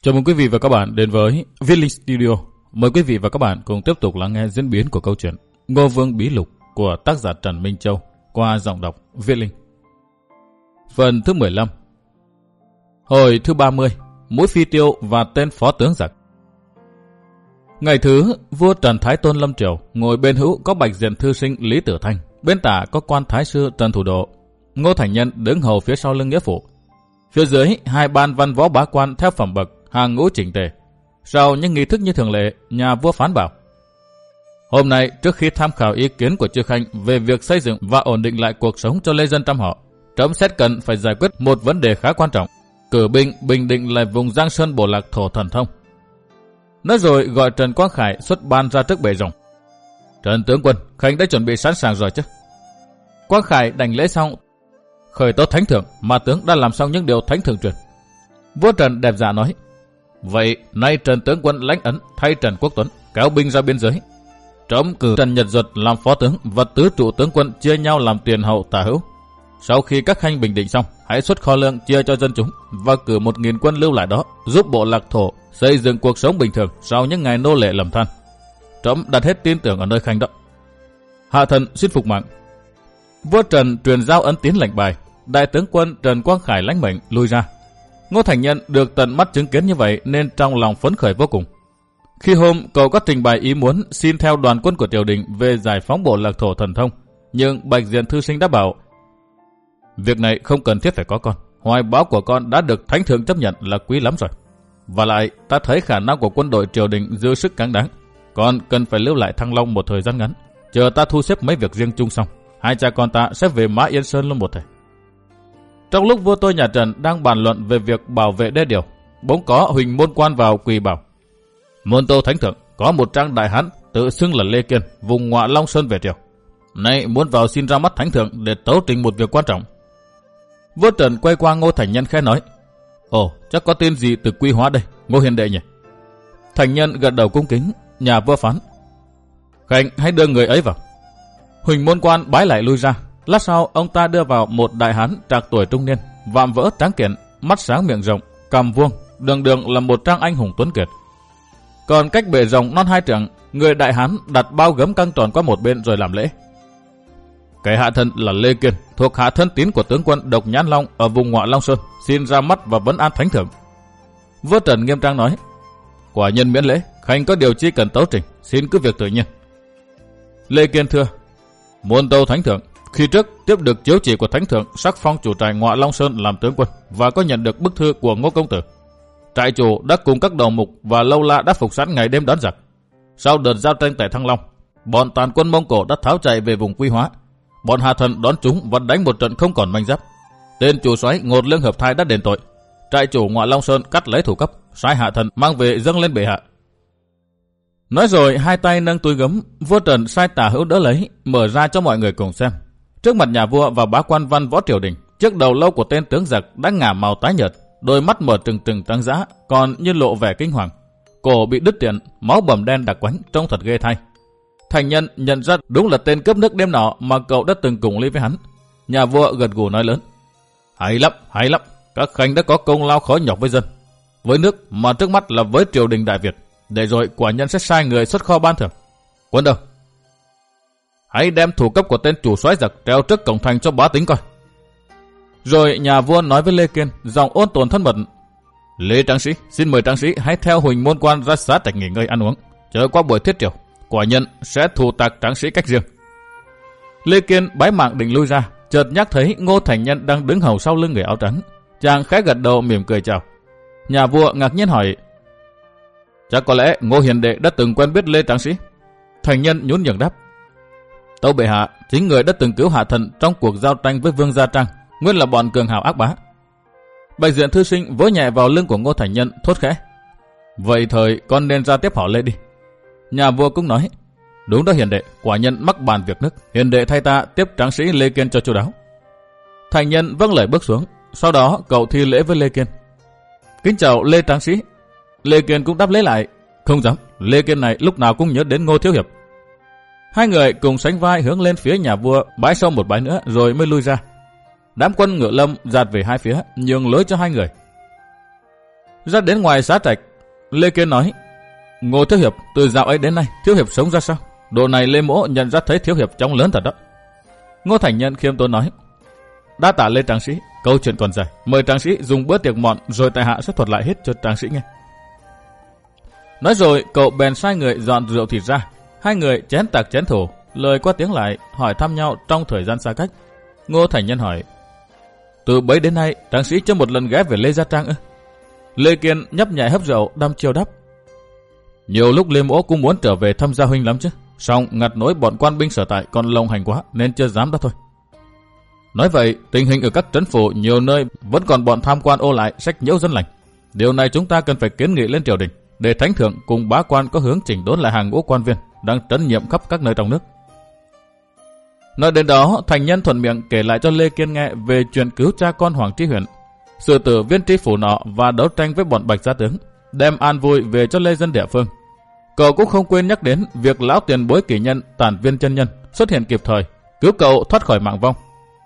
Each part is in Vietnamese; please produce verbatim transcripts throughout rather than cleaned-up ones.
Chào mừng quý vị và các bạn đến với Viết Linh Studio. Mời quý vị và các bạn cùng tiếp tục lắng nghe diễn biến của câu chuyện Ngô Vương Bí Lục của tác giả Trần Minh Châu qua giọng đọc Viết Linh. Phần thứ mười lăm. Hồi thứ ba mươi. Mũi phi tiêu và tên phó tướng giặc. Ngày thứ, vua Trần Thái Tôn lâm triều, ngồi bên hữu có bạch diện thư sinh Lý Tử Thanh, bên tả có quan thái sư Trần Thủ Độ. Ngô Thành Nhân đứng hầu phía sau lưng nghĩa phụ. Phía dưới hai ban văn võ bá quan theo phẩm bậc, hàng ngũ chỉnh tề. Sau những nghi thức như thường lệ, nhà vua phán bảo: hôm nay trước khi tham khảo ý kiến của chư khanh về việc xây dựng và ổn định lại cuộc sống cho lê dân trăm họ, trẫm xét cần phải giải quyết một vấn đề khá quan trọng, cử binh bình định lại vùng Giang Sơn Bồ Lạc thổ Thần Thông. Nói rồi gọi Trần Quang Khải xuất ban ra trước bệ rồng. Trần tướng quân, khanh đã chuẩn bị sẵn sàng rồi chứ? Quang Khải đảnh lễ xong, khởi tấu thánh thượng, mà tướng đã làm xong những điều thánh thượng truyền. Vua Trần đẹp dạ nói: vậy nay Trần tướng quân lãnh ấn thay Trần Quốc Tuấn kéo binh ra biên giới. Trẫm cử Trần Nhật Duật làm phó tướng và tứ trụ tướng quân chia nhau làm tiền hậu tả hữu. Sau khi các khanh bình định xong, hãy xuất kho lương chia cho dân chúng và cử một nghìn quân lưu lại đó giúp bộ lạc thổ xây dựng cuộc sống bình thường sau những ngày nô lệ lầm than. Trẫm đặt hết tin tưởng ở nơi khanh đó. Hạ thần xin phục mạng. Vua Trần truyền giao ấn tiến lệnh bài. Đại tướng quân Trần Quang Khải lãnh mệnh lui ra. Ngô Thành Nhân được tận mắt chứng kiến như vậy nên trong lòng phấn khởi vô cùng. Khi hôm cậu có trình bày ý muốn xin theo đoàn quân của triều đình về giải phóng bộ lạc thổ Thần Thông, nhưng bạch diện thư sinh đã bảo: việc này không cần thiết phải có con. Hoài bão của con đã được thánh thượng chấp nhận là quý lắm rồi. Và lại ta thấy khả năng của quân đội triều đình dư sức cáng đáng. Con cần phải lưu lại Thăng Long một thời gian ngắn, chờ ta thu xếp mấy việc riêng chung xong, hai cha con ta sẽ về Mã Yên Sơn luôn một thể. Trong lúc vua tôi nhà Trần đang bàn luận về việc bảo vệ đê điều, bỗng có Huỳnh Môn Quan vào quỳ bảo: môn tô thánh thượng, có một trang đại hán tự xưng là Lê Kiên, vùng Ngọa Long Sơn về triều, nay muốn vào xin ra mắt thánh thượng để tấu trình một việc quan trọng. Vua Trần quay qua Ngô Thành Nhân khẽ nói: ồ, chắc có tên gì từ Quy Hóa đây, Ngô hiền đệ nhỉ? Thành Nhân gật đầu cung kính. Nhà vua phán: khanh hãy đưa người ấy vào. Huỳnh Môn Quan bái lại lui ra. Lát sau ông ta đưa vào một đại hán trạc tuổi trung niên, vạm vỡ tráng kiện, mắt sáng miệng rộng, cằm vuông, đường đường là một trang anh hùng tuấn kiệt. Còn cách bề rồng non hai trượng, người đại hán đặt bao gấm căng tròn qua một bên rồi làm lễ. Cái hạ thân là Lê Kiên, thuộc hạ thân tín của tướng quân Độc Nhãn Long ở vùng Ngọa Long Sơn, xin ra mắt và vấn an thánh thượng. Vua Trần nghiêm trang nói: quả nhân miễn lễ, khanh có điều chi cần tấu trình, xin cứ việc tự nhiên. Lê Kiên thưa: muôn tâu thánh thượng, khi trước tiếp được chiếu chỉ của thánh thượng sắc phong chủ trại Ngọa Long Sơn làm tướng quân và có nhận được bức thư của Ngô công tử. Trại chủ đã cùng các đầu mục và lâu la đã phục sẵn ngày đêm đón giặc. Sau đợt giao tranh tại Thăng Long, bọn tàn quân Mông Cổ đã tháo chạy về vùng Quy Hóa. Bọn hạ thần đón chúng và đánh một trận không còn manh giáp. Tên chủ soái Ngột Lương Hợp Thai đã đền tội. Trại chủ Ngọa Long Sơn cắt lấy thủ cấp, sai hạ thần mang về dâng lên bệ hạ. Nói rồi hai tay nâng túi gấm, vua Trần sai tả hữu đỡ lấy, mở ra cho mọi người cùng xem. Trước mặt nhà vua và bá quan văn võ triều đình, chiếc đầu lâu của tên tướng giặc đã ngả màu tái nhợt, đôi mắt mở trừng trừng trắng dã, còn như lộ vẻ kinh hoàng. Cổ bị đứt tiện, máu bầm đen đặc quánh, trông thật ghê thay. Thành Nhân nhận ra đúng là tên cướp nước đêm nọ mà cậu đã từng cùng ly với hắn. Nhà vua gật gù nói lớn: hay lắm, hay lắm, các khanh đã có công lao khó nhọc với dân, với nước, mà trước mắt là với triều đình Đại Việt. Để rồi quả nhân sẽ sai người xuất kho ban thưởng. Quân đâu? Hãy đem thủ cấp của tên chủ soái giặc treo trước cổng thành cho bá tính coi. Rồi nhà vua nói với Lê Kiên, giọng ôn tồn thân mật: Lê tráng sĩ, xin mời tráng sĩ hãy theo Huỳnh Môn Quan ra xá trạch nghỉ ngơi ăn uống, chờ qua buổi thiết triều, quả nhân sẽ thù tạc tráng sĩ cách riêng. Lê Kiên bái mạng định lui ra, chợt nhắc thấy Ngô Thành Nhân đang đứng hầu sau lưng người áo trắng. Chàng khẽ gật đầu mỉm cười chào. Nhà vua ngạc nhiên hỏi: chắc có lẽ Ngô hiền đệ đã từng quen biết Lê tráng sĩ? Thành Nhân nhún nhường đáp: tâu bệ hạ, chính người đã từng cứu hạ thần trong cuộc giao tranh với Vương Gia Trang, nguyên là bọn cường hào ác bá. Bạch diện thư sinh vỗ nhẹ vào lưng của Ngô Thành Nhân, thốt khẽ: vậy thời con nên ra tiếp họ Lê đi. Nhà vua cũng nói: đúng đó hiền đệ, quả nhân mắc bàn việc nước, hiền đệ thay ta tiếp tráng sĩ Lê Kiên cho chu đáo. Thành Nhân vâng lời bước xuống, sau đó cậu thi lễ với Lê Kiên: kính chào Lê tráng sĩ. Lê Kiên cũng đáp lễ lại: không dám, Lê Kiên này lúc nào cũng nhớ đến Ngô thiếu hiệp. Hai người cùng sánh vai hướng lên phía nhà vua, bái sau một bái nữa rồi mới lui ra. Đám quân Ngựa Lâm dạt về hai phía, nhường lối cho hai người. Ra đến ngoài xá trạch, Lê Kiên nói: Ngô thiếu hiệp, từ dạo ấy đến nay thiếu hiệp sống ra sao? Độ này Lê Mỗ nhận ra thấy thiếu hiệp trông lớn thật đó. Ngô Thành Nhân khiêm tốn nói: Đa tạ Lê tráng sĩ, câu chuyện còn dài, mời tráng sĩ dùng bữa tiệc mọn rồi tại hạ sẽ thuật lại hết cho tráng sĩ nghe. Nói rồi cậu bèn sai người dọn rượu thịt ra. Hai người chén tạc chén thủ, lời qua tiếng lại, hỏi thăm nhau trong thời gian xa cách. Ngô Thành Nhân hỏi: Từ bấy đến nay tráng sĩ chưa một lần ghé về Lê Gia Trang ư? Lê Kiên nhấp nhẹ hấp rượu đăm chiêu đáp: Nhiều lúc Lê Mỗ cũng muốn trở về thăm gia huynh lắm chứ, song ngặt nỗi bọn quan binh sở tại còn lồng hành quá nên chưa dám đó thôi. Nói vậy, tình hình ở các trấn phủ nhiều nơi vẫn còn bọn tham quan ô lại sách nhiễu dân lành. Điều này chúng ta cần phải kiến nghị lên triều đình để thánh thượng cùng bá quan có hướng chỉnh đốn lại hàng ngũ quan viên đang trấn nhiệm khắp các nơi trong nước. Nói đến đó, Thành Nhân thuận miệng kể lại cho Lê Kiên nghe về chuyện cứu cha con Hoàng Tri Huyện, sự tử viên tri phủ nọ và đấu tranh với bọn Bạch Gia Tướng, đem an vui về cho lê dân địa phương. Cậu cũng không quên nhắc đến việc lão tiền bối kỷ nhân Tản Viên chân nhân xuất hiện kịp thời, cứu cậu thoát khỏi mạng vong.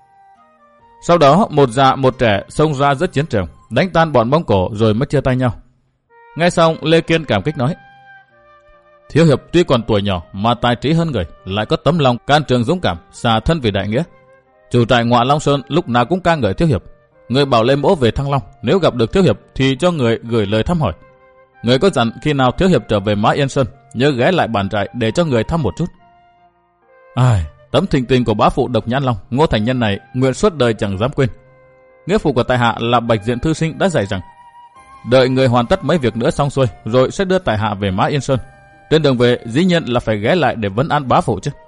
Sau đó một già một trẻ xông ra giữa chiến trường, đánh tan bọn Mông Cổ rồi mới chia tay nhau. Nghe xong, Lê Kiên cảm kích nói: Thiếu hiệp tuy còn tuổi nhỏ mà tài trí hơn người, lại có tấm lòng can trường dũng cảm, xả thân vì đại nghĩa. Chủ trại Ngọa Long Sơn lúc nào cũng ca ngợi thiếu hiệp. Người bảo Lê Mỗ về Thăng Long, nếu gặp được thiếu hiệp thì cho người gửi lời thăm hỏi. Người có dặn khi nào thiếu hiệp trở về Mã Yên Sơn, nhớ ghé lại bản trại để cho người thăm một chút. Ai, tấm thình tình của bá phụ Độc Nhãn Long, Ngô Thành Nhân này nguyện suốt đời chẳng dám quên. Nghĩa phụ của tại hạ là Bạch Diện thư sinh đã dạy rằng, đợi người hoàn tất mấy việc nữa xong xuôi rồi sẽ đưa tại hạ về Mã Yên Sơn. Trên đường về dĩ nhiên là phải ghé lại để vấn an bá phụ chứ.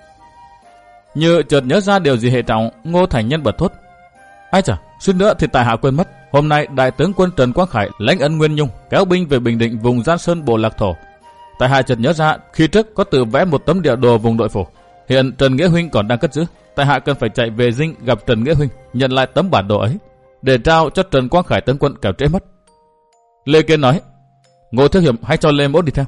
Như chợt nhớ ra điều gì hệ trọng, Ngô Thành Nhân bật thốt: Ai chà, suýt nữa thì tại hạ quên mất. Hôm nay đại tướng quân Trần Quang Khải lãnh ân Nguyên Nhung kéo binh về Bình Định vùng Giang Sơn Bộ Lạc Thổ. Tại hạ chợt nhớ ra khi trước có tự vẽ một tấm địa đồ vùng đội phủ, hiện Trần Nghĩa huynh còn đang cất giữ. Tại hạ cần phải chạy về dinh gặp Trần Nghĩa huynh, nhận lại tấm bản đồ ấy để trao cho Trần Quang Khải tướng quân kẻo trễ mất. Lê Kiên nói: Ngô thiếu hiệp hãy cho Lê Mỗ đi theo.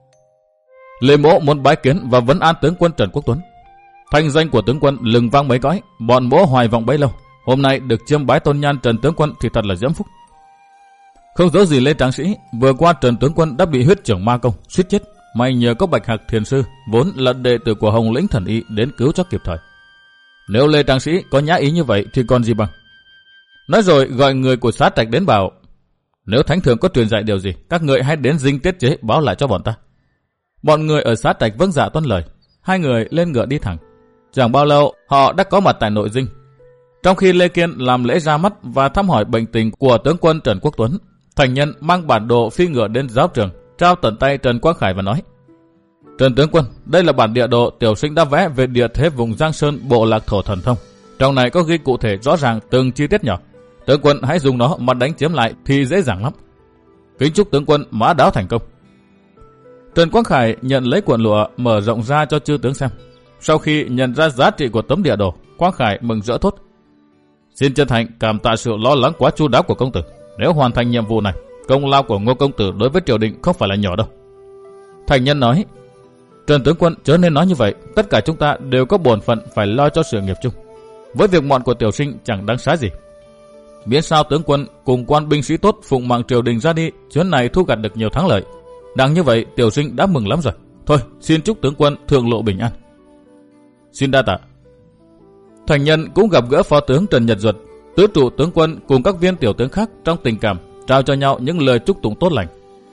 Lê Mỗ muốn bái kiến và vấn an tướng quân Trần Quốc Tuấn. Thanh danh của tướng quân lừng vang mấy cõi, bọn Mỗ hoài vọng bấy lâu. Hôm nay được chiêm bái tôn nhan Trần tướng quân thì thật là diễm phúc. Không dấu gì Lê tráng sĩ, vừa qua Trần tướng quân đã bị huyết trưởng ma công suýt chết, may nhờ có Bạch Hạc thiền sư vốn là đệ tử của Hồng Lĩnh thần y đến cứu cho kịp thời. Nếu Lê tráng sĩ có nhã ý như vậy thì còn gì bằng. Nói rồi gọi người của xá trạch đến bảo: Nếu thánh thượng có truyền dạy điều gì, các người hãy đến dinh tiết chế báo lại cho bọn ta. Bọn người ở xá trạch vâng dạ tuân lời. Hai người lên ngựa đi thẳng. Chẳng bao lâu họ đã có mặt tại nội dinh. Trong khi Lê Kiên làm lễ ra mắt và thăm hỏi bệnh tình của tướng quân Trần Quốc Tuấn, Thành Nhân mang bản đồ phi ngựa đến giáo trường, trao tận tay Trần Quang Khải và nói: Trần tướng quân, đây là bản địa đồ tiểu sinh đã vẽ về địa thế vùng Giang Sơn Bộ Lạc Thổ Thần Thông. Trong này có ghi cụ thể rõ ràng từng chi tiết nhỏ. Tướng quân hãy dùng nó mà đánh chiếm lại thì dễ dàng lắm. Kính chúc tướng quân mã đáo thành công. Trần Quang Khải nhận lấy cuộn lụa mở rộng ra cho chư tướng xem. Sau khi nhận ra giá trị của tấm địa đồ, Quang Khải mừng rỡ thốt: Xin chân thành cảm tạ sự lo lắng quá chu đáo của công tử. Nếu hoàn thành nhiệm vụ này, công lao của Ngô công tử đối với triều đình không phải là nhỏ đâu. Thành Nhân nói: Trần tướng quân chớ nên nói như vậy. Tất cả chúng ta đều có bổn phận phải lo cho sự nghiệp chung. Với việc mọn của tiểu sinh chẳng đáng xá gì. Biết sao tướng quân cùng quan binh sĩ tốt phụng mạng triều đình ra đi, chuyến này thu gặt được nhiều thắng lợi. Đáng như vậy tiểu sinh đã mừng lắm rồi. Thôi xin chúc tướng quân thượng lộ bình an. Xin đa tạ. Thành Nhân cũng gặp gỡ phó tướng Trần Nhật Duật, tứ trụ tướng quân cùng các viên tiểu tướng khác trong tình cảm, trao cho nhau những lời chúc tụng tốt lành.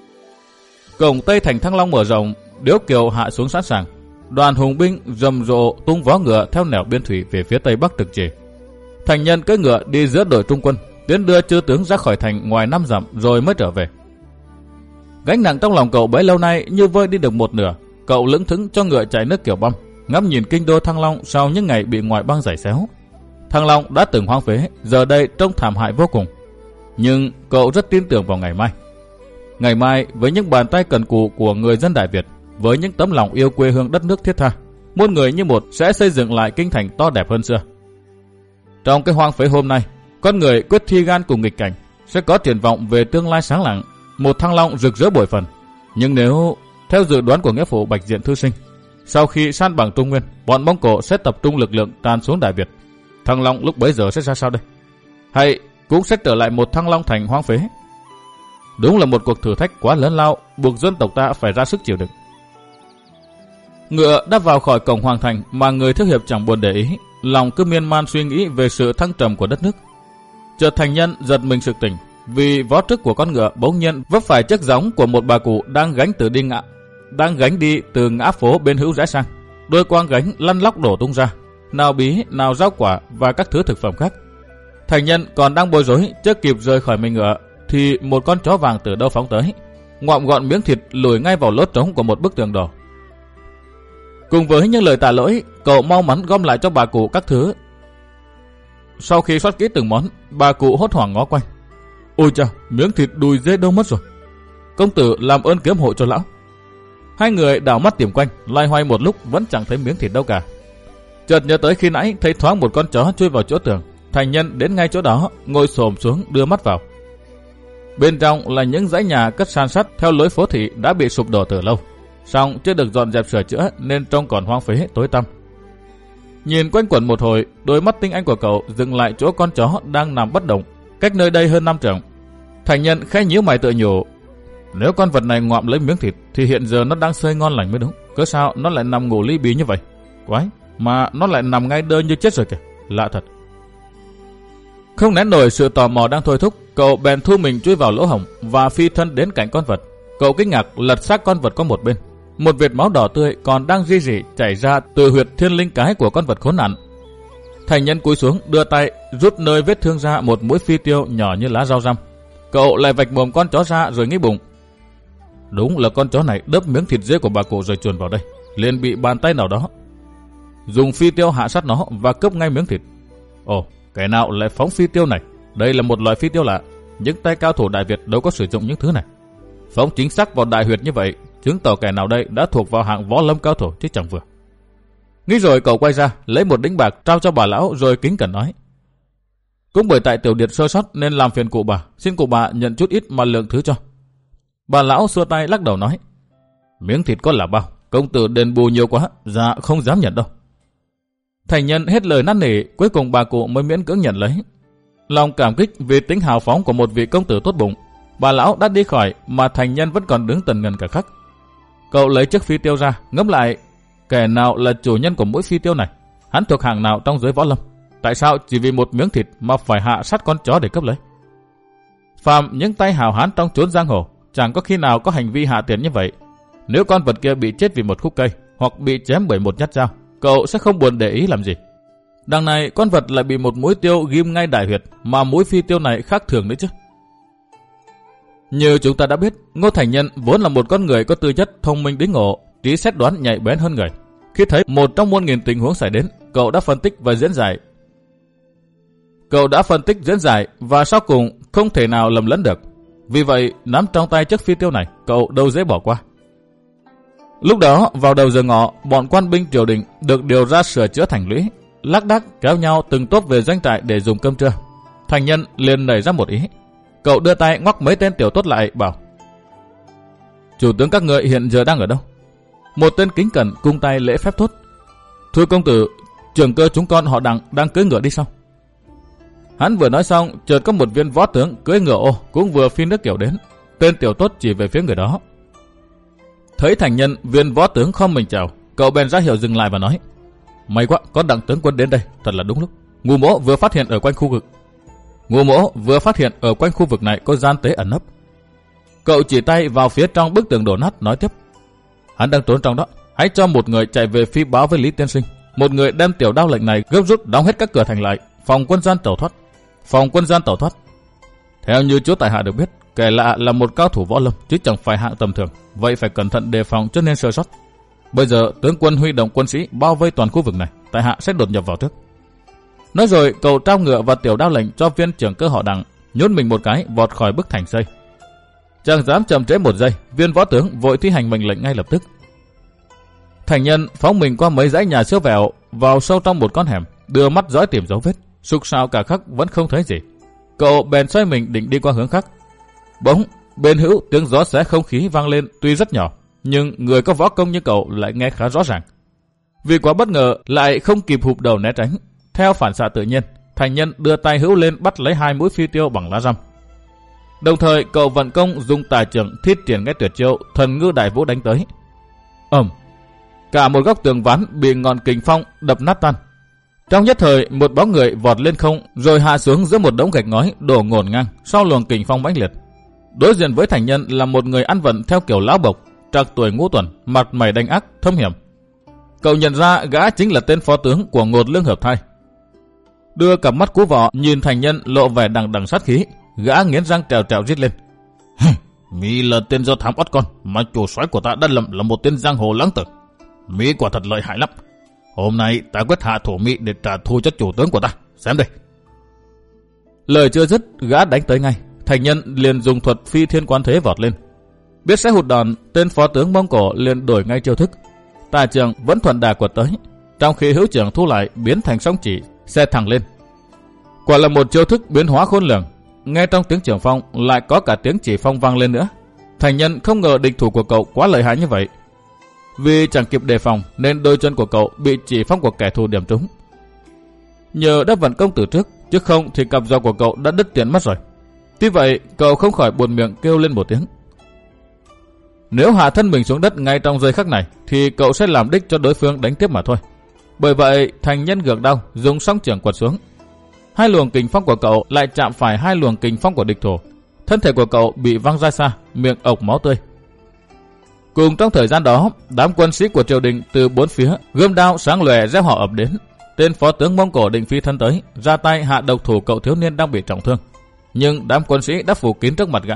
Cổng Tây thành Thăng Long mở rộng, điếu kiều hạ xuống sẵn sàng. Đoàn hùng binh rầm rộ tung vó ngựa theo nẻo biên thủy về phía tây bắc trực chỉ. Thành Nhân cưỡi ngựa đi giữa đội trung quân, tiến đưa chư tướng ra khỏi thành ngoài năm dặm rồi mới trở về. Gánh nặng trong lòng cậu bấy lâu nay như vơi đi được một nửa. Cậu lững thững cho ngựa chạy nước kiểu băm, ngắm nhìn kinh đô Thăng Long sau những ngày bị ngoại bang giày xéo. Thăng Long đã từng hoang phế, giờ đây trông thảm hại vô cùng. Nhưng cậu rất tin tưởng vào ngày mai. Ngày mai với những bàn tay cần cù của người dân Đại Việt, với những tấm lòng yêu quê hương đất nước thiết tha, muôn người như một sẽ xây dựng lại kinh thành to đẹp hơn xưa. Trong cái hoang phế hôm nay, con người quyết thi gan cùng nghịch cảnh, sẽ có triển vọng về tương lai sáng lạng, một Thăng Long rực rỡ bội phần. Nhưng nếu theo dự đoán của nghĩa phụ Bạch Diện thư sinh, sau khi san bằng Trung Nguyên, bọn Mông Cổ sẽ tập trung lực lượng tràn xuống Đại Việt, Thăng Long lúc bấy giờ sẽ ra sao đây? Hay cũng sẽ trở lại một Thăng Long thành hoang phế? Đúng là một cuộc thử thách quá lớn lao, buộc dân tộc ta phải ra sức chịu đựng. Ngựa đã vào khỏi cổng hoàng thành mà người thiếu hiệp chẳng buồn để ý, lòng cứ miên man suy nghĩ về sự thăng trầm của đất nước. Chợt Thành Nhân giật mình sực tỉnh, vì vó trước của con ngựa bỗng nhiên vấp phải chiếc gióng của một bà cụ đang gánh từ đi ngã, đang gánh đi từ ngã phố bên hữu rẽ sang. Đôi quang gánh lăn lóc đổ tung ra, nào bí, nào rau quả và các thứ thực phẩm khác. Thành Nhân còn đang bối rối, chưa kịp rời khỏi mình ngựa, thì một con chó vàng từ đâu phóng tới, ngoạm gọn miếng thịt lùi ngay vào lỗ trống của một bức tường đổ. Cùng với những lời tạ lỗi, cậu mau mắn gom lại cho bà cụ các thứ. Sau khi soát kỹ từng món, bà cụ hốt hoảng ngó quanh. Ôi chao, miếng thịt đùi dê đâu mất rồi? Công tử làm ơn kiếm hộ cho lão. Hai người đảo mắt tìm quanh, loay hoay một lúc vẫn chẳng thấy miếng thịt đâu cả. Chợt nhớ tới khi nãy thấy thoáng một con chó chui vào chỗ tường. Thành Nhân đến ngay chỗ đó, ngồi xổm xuống đưa mắt vào. Bên trong là những dãy nhà cất san sát theo lối phố thị đã bị sụp đổ từ lâu, song chưa được dọn dẹp sửa chữa nên trông còn hoang phế tối tăm. Nhìn quanh quẩn một hồi, đôi mắt tinh anh của cậu dừng lại chỗ con chó đang nằm bất động, cách nơi đây hơn năm trượng. Thành Nhân khẽ nhíu mày tự nhủ, nếu con vật này ngoạm lấy miếng thịt thì hiện giờ nó đang sơi ngon lành mới đúng, cớ sao nó lại nằm ngủ li bì như vậy? Quái, mà nó lại nằm ngay đơ như chết rồi kìa, lạ thật. Không nén nổi sự tò mò đang thôi thúc, cậu bèn thu mình chui vào lỗ hổng và phi thân đến cạnh con vật. Cậu kinh ngạc lật xác con vật qua một bên, một vệt máu đỏ tươi còn đang ri rỉ chảy ra từ huyệt thiên linh cái của con vật khốn nạn. Thành Nhân cúi xuống đưa tay rút nơi vết thương ra một mũi phi tiêu nhỏ như lá rau răm. Cậu lại vạch mồm con chó ra rồi nghĩ bụng, đúng là con chó này đớp miếng thịt dê của bà cụ rồi chuồn vào đây, liền bị bàn tay nào đó dùng phi tiêu hạ sát nó và cướp ngay miếng thịt. Ồ, kẻ nào lại phóng phi tiêu này? Đây là một loại phi tiêu lạ, những tay cao thủ Đại Việt đâu có sử dụng những thứ này. Phóng chính xác vào đại huyệt như vậy, chứng tỏ kẻ nào đây đã thuộc vào hạng võ lâm cao thủ chứ chẳng vừa. Nghĩ rồi cậu quay ra lấy một đĩnh bạc trao cho bà lão rồi kính cẩn nói, cũng bởi tại tiểu điệt sơ sót nên làm phiền cụ bà, xin cụ bà nhận chút ít mà lượng thứ cho. Bà lão xua tay lắc đầu nói, miếng thịt có là bao, công tử đền bù nhiều quá, dạ không dám nhận đâu. Thành Nhân hết lời năn nỉ, cuối cùng bà cụ mới miễn cưỡng nhận lấy. Lòng cảm kích vì tính hào phóng của một vị công tử tốt bụng, bà lão đã đi khỏi mà Thành Nhân vẫn còn đứng tần ngần cả khắc. Cậu lấy chiếc phi tiêu ra, ngẫm lại, kẻ nào là chủ nhân của mỗi phi tiêu này? Hắn thuộc hạng nào trong giới võ lâm? Tại sao chỉ vì một miếng thịt mà phải hạ sát con chó để cướp lấy? Phàm những tay hào hán trong chốn giang hồ, chẳng có khi nào có hành vi hạ tiền như vậy. Nếu con vật kia bị chết vì một khúc cây hoặc bị chém bởi một nhát dao, cậu sẽ không buồn để ý làm gì. Đằng này con vật lại bị một mũi tiêu ghim ngay đại huyệt, mà mũi phi tiêu này khác thường nữa chứ. Như chúng ta đã biết, Ngô Thành Nhân vốn là một con người có tư chất thông minh đĩnh ngộ, trí xét đoán nhạy bén hơn người. Khi thấy một trong muôn nghìn tình huống xảy đến, cậu đã phân tích và diễn giải. Cậu đã phân tích diễn giải và sau cùng không thể nào lầm lẫn được. Vì vậy, nắm trong tay chiếc phi tiêu này, cậu đâu dễ bỏ qua. Lúc đó, vào đầu giờ ngọ, bọn quan binh triều đình được điều ra sửa chữa thành lũy, lác đác kéo nhau từng tốp về doanh trại để dùng cơm trưa. Thành Nhân liền nảy ra một ý. Cậu đưa tay ngoắc mấy tên tiểu tốt lại, bảo, chủ tướng các ngươi hiện giờ đang ở đâu? Một tên kính cẩn cung tay lễ phép thốt, thưa công tử, trưởng cơ chúng con họ Đặng đang cưỡi ngựa đi sau. Hắn vừa nói xong, chợt có một viên võ tướng cưỡi ngựa ô cũng vừa phi nước kiểu đến. Tên tiểu tốt chỉ về phía người đó. Thấy Thành Nhân, viên võ tướng khom mình chào, cậu bèn ra hiệu dừng lại và nói, may quá, có Đặng tướng quân đến đây, thật là đúng lúc. Ngô Mỗ vừa phát hiện ở quanh khu vực Ngô Mỗ vừa phát hiện ở quanh khu vực này có gian tế ẩn nấp. Cậu chỉ tay vào phía trong bức tường đổ nát, nói tiếp, hắn đang trốn trong đó, hãy cho một người chạy về phi báo với Lý tiên sinh, một người đem tiểu đao lệnh này gấp rút đóng hết các cửa thành lại, phòng quân gian tẩu thoát. Phòng quân gian tẩu thoát. Theo như chúa tại hạ được biết, kẻ lạ là một cao thủ võ lâm chứ chẳng phải hạng tầm thường, vậy phải cẩn thận đề phòng cho nên sơ sót. Bây giờ tướng quân huy động quân sĩ bao vây toàn khu vực này, tại hạ sẽ đột nhập vào trước. Nói rồi cậu trao ngựa và tiểu đao lệnh cho viên trưởng cơ họ Đặng, nhún mình một cái vọt khỏi bức thành xây. Chẳng dám chậm trễ một giây, viên võ tướng vội thi hành mệnh lệnh ngay lập tức. Thành Nhân phóng mình qua mấy dãy nhà siêu vẹo vào sâu trong một con hẻm, đưa mắt dõi tìm dấu vết, sục sạo cả khắc vẫn không thấy gì. Cậu bèn xoay mình định đi qua hướng khác. Bỗng bên hữu tiếng gió xé không khí vang lên, tuy rất nhỏ, nhưng người có võ công như cậu lại nghe khá rõ ràng. Vì quá bất ngờ lại không kịp hụp đầu né tránh, theo phản xạ tự nhiên, Thành Nhân đưa tay hữu lên bắt lấy hai mũi phi tiêu bằng lá răm. Đồng thời cậu vận công dùng tài trưởng thiết triển ngay tuyệt chiêu thần ngư đại vũ đánh tới. Ầm! Cả một góc tường ván bị ngọn kình phong đập nát tan. Trong nhất thời, một bóng người vọt lên không rồi hạ xuống giữa một đống gạch ngói đổ ngổn ngang sau luồng kình phong mãnh liệt. Đối diện với Thành Nhân là một người ăn vận theo kiểu lão bộc, trạc tuổi ngũ tuần, mặt mày đanh ác, thâm hiểm. Cậu nhận ra gã chính là tên phó tướng của Ngột Lương Hợp Thai. Đưa cặp mắt cú vọ nhìn Thành Nhân lộ vẻ đằng đằng sát khí, gã nghiến răng trèo trèo rít lên. Mi là tên do thám oắt con, mà chủ soái của ta đã lầm là một tên giang hồ lãng tử. Mi quả thật lợi hại lắm. Hôm nay ta quyết hạ thủ Mi để trả thù cho chủ tướng của ta. Xem đây. Lời chưa dứt, gã đánh tới ngay. Thành Nhân liền dùng thuật phi thiên quan thế vọt lên. Biết sẽ hụt đòn, tên phó tướng Mông Cổ liền đổi ngay chiêu thức. Tà trường vẫn thuận đà quật tới, trong khi hữu trường thu lại biến thành sóng chỉ, xe thẳng lên. Quả là một chiêu thức biến hóa khôn lường. Nghe trong tiếng trường phong lại có cả tiếng chỉ phong vang lên nữa. Thành Nhân không ngờ địch thủ của cậu quá lợi hại như vậy. Vì chẳng kịp đề phòng nên đôi chân của cậu bị chỉ phong của kẻ thù điểm trúng. Nhờ đã vận công từ trước, chứ không thì cặp giò của cậu đã đứt tiền mất rồi. Tuy vậy, cậu không khỏi buồn miệng kêu lên một tiếng. Nếu hạ thân mình xuống đất ngay trong giây khắc này, thì cậu sẽ làm đích cho đối phương đánh tiếp mà thôi. Bởi vậy, Thành Nhân gượng đau, dùng song chưởng quật xuống. Hai luồng kình phong của cậu lại chạm phải hai luồng kình phong của địch thủ. Thân thể của cậu bị văng ra xa, miệng ộc máu tươi. Cùng trong thời gian đó, đám quân sĩ của triều đình từ bốn phía gươm đao sáng lòe reo hò ập đến. Tên phó tướng Mông Cổ định phi thân tới, ra tay hạ độc thủ cậu thiếu niên đang bị trọng thương. Nhưng đám quân sĩ đã phủ kín trước mặt gã.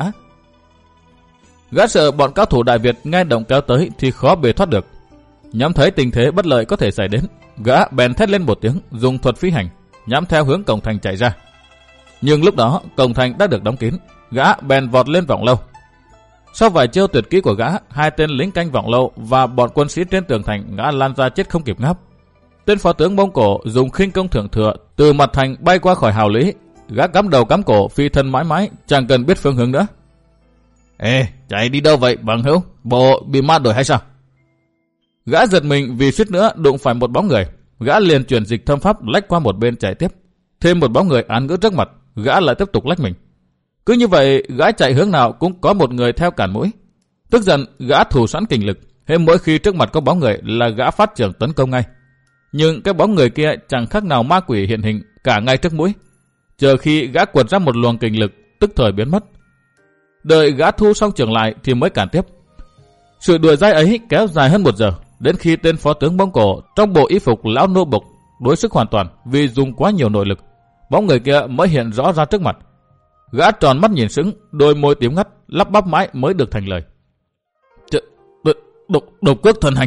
Gã sợ bọn cao thủ Đại Việt nghe động kéo tới thì khó bề thoát được. Nhắm thấy tình thế bất lợi có thể xảy đến, gã bèn thét lên một tiếng, dùng thuật phi hành, nhắm theo hướng cổng thành chạy ra. Nhưng lúc đó cổng thành đã được đóng kín, gã bèn vọt lên vọng lâu. Sau vài chiêu tuyệt kỹ của gã, hai tên lính canh vọng lâu và bọn quân sĩ trên tường thành ngã lan ra chết không kịp ngáp. Tên phó tướng Mông Cổ dùng khinh công thượng thừa từ mặt thành bay qua khỏi hào lý, gã cắm đầu cắm cổ phi thân mãi mãi, chẳng cần biết phương hướng nữa. Ê, chạy đi đâu vậy bằng hữu? Bộ bị ma đuổi hay sao? Gã giật mình vì suýt nữa đụng phải một bóng người, gã liền chuyển dịch thâm pháp lách qua một bên chạy tiếp. Thêm một bóng người án ngữ trước mặt, gã lại tiếp tục lách mình. Cứ như vậy, gã chạy hướng nào cũng có một người theo cản mũi. Tức giận, gã thủ sẵn kình lực, hết mỗi khi trước mặt có bóng người là gã phát trưởng tấn công ngay. Nhưng cái bóng người kia chẳng khác nào ma quỷ hiện hình cả ngay trước mũi. Chờ khi gã quật ra một luồng kình lực, tức thời biến mất. Đợi gã thu xong trường lại thì mới cản tiếp. Sự đuổi dai ấy kéo dài hơn một giờ, đến khi tên phó tướng Mông Cổ trong bộ y phục lão nô bộc đối sức hoàn toàn vì dùng quá nhiều nội lực, bóng người kia mới hiện rõ ra trước mặt. Gã tròn mắt nhìn sững, đôi môi tím ngắt, lắp bắp mãi mới được thành lời. Độc, độc, độc cước thần hành.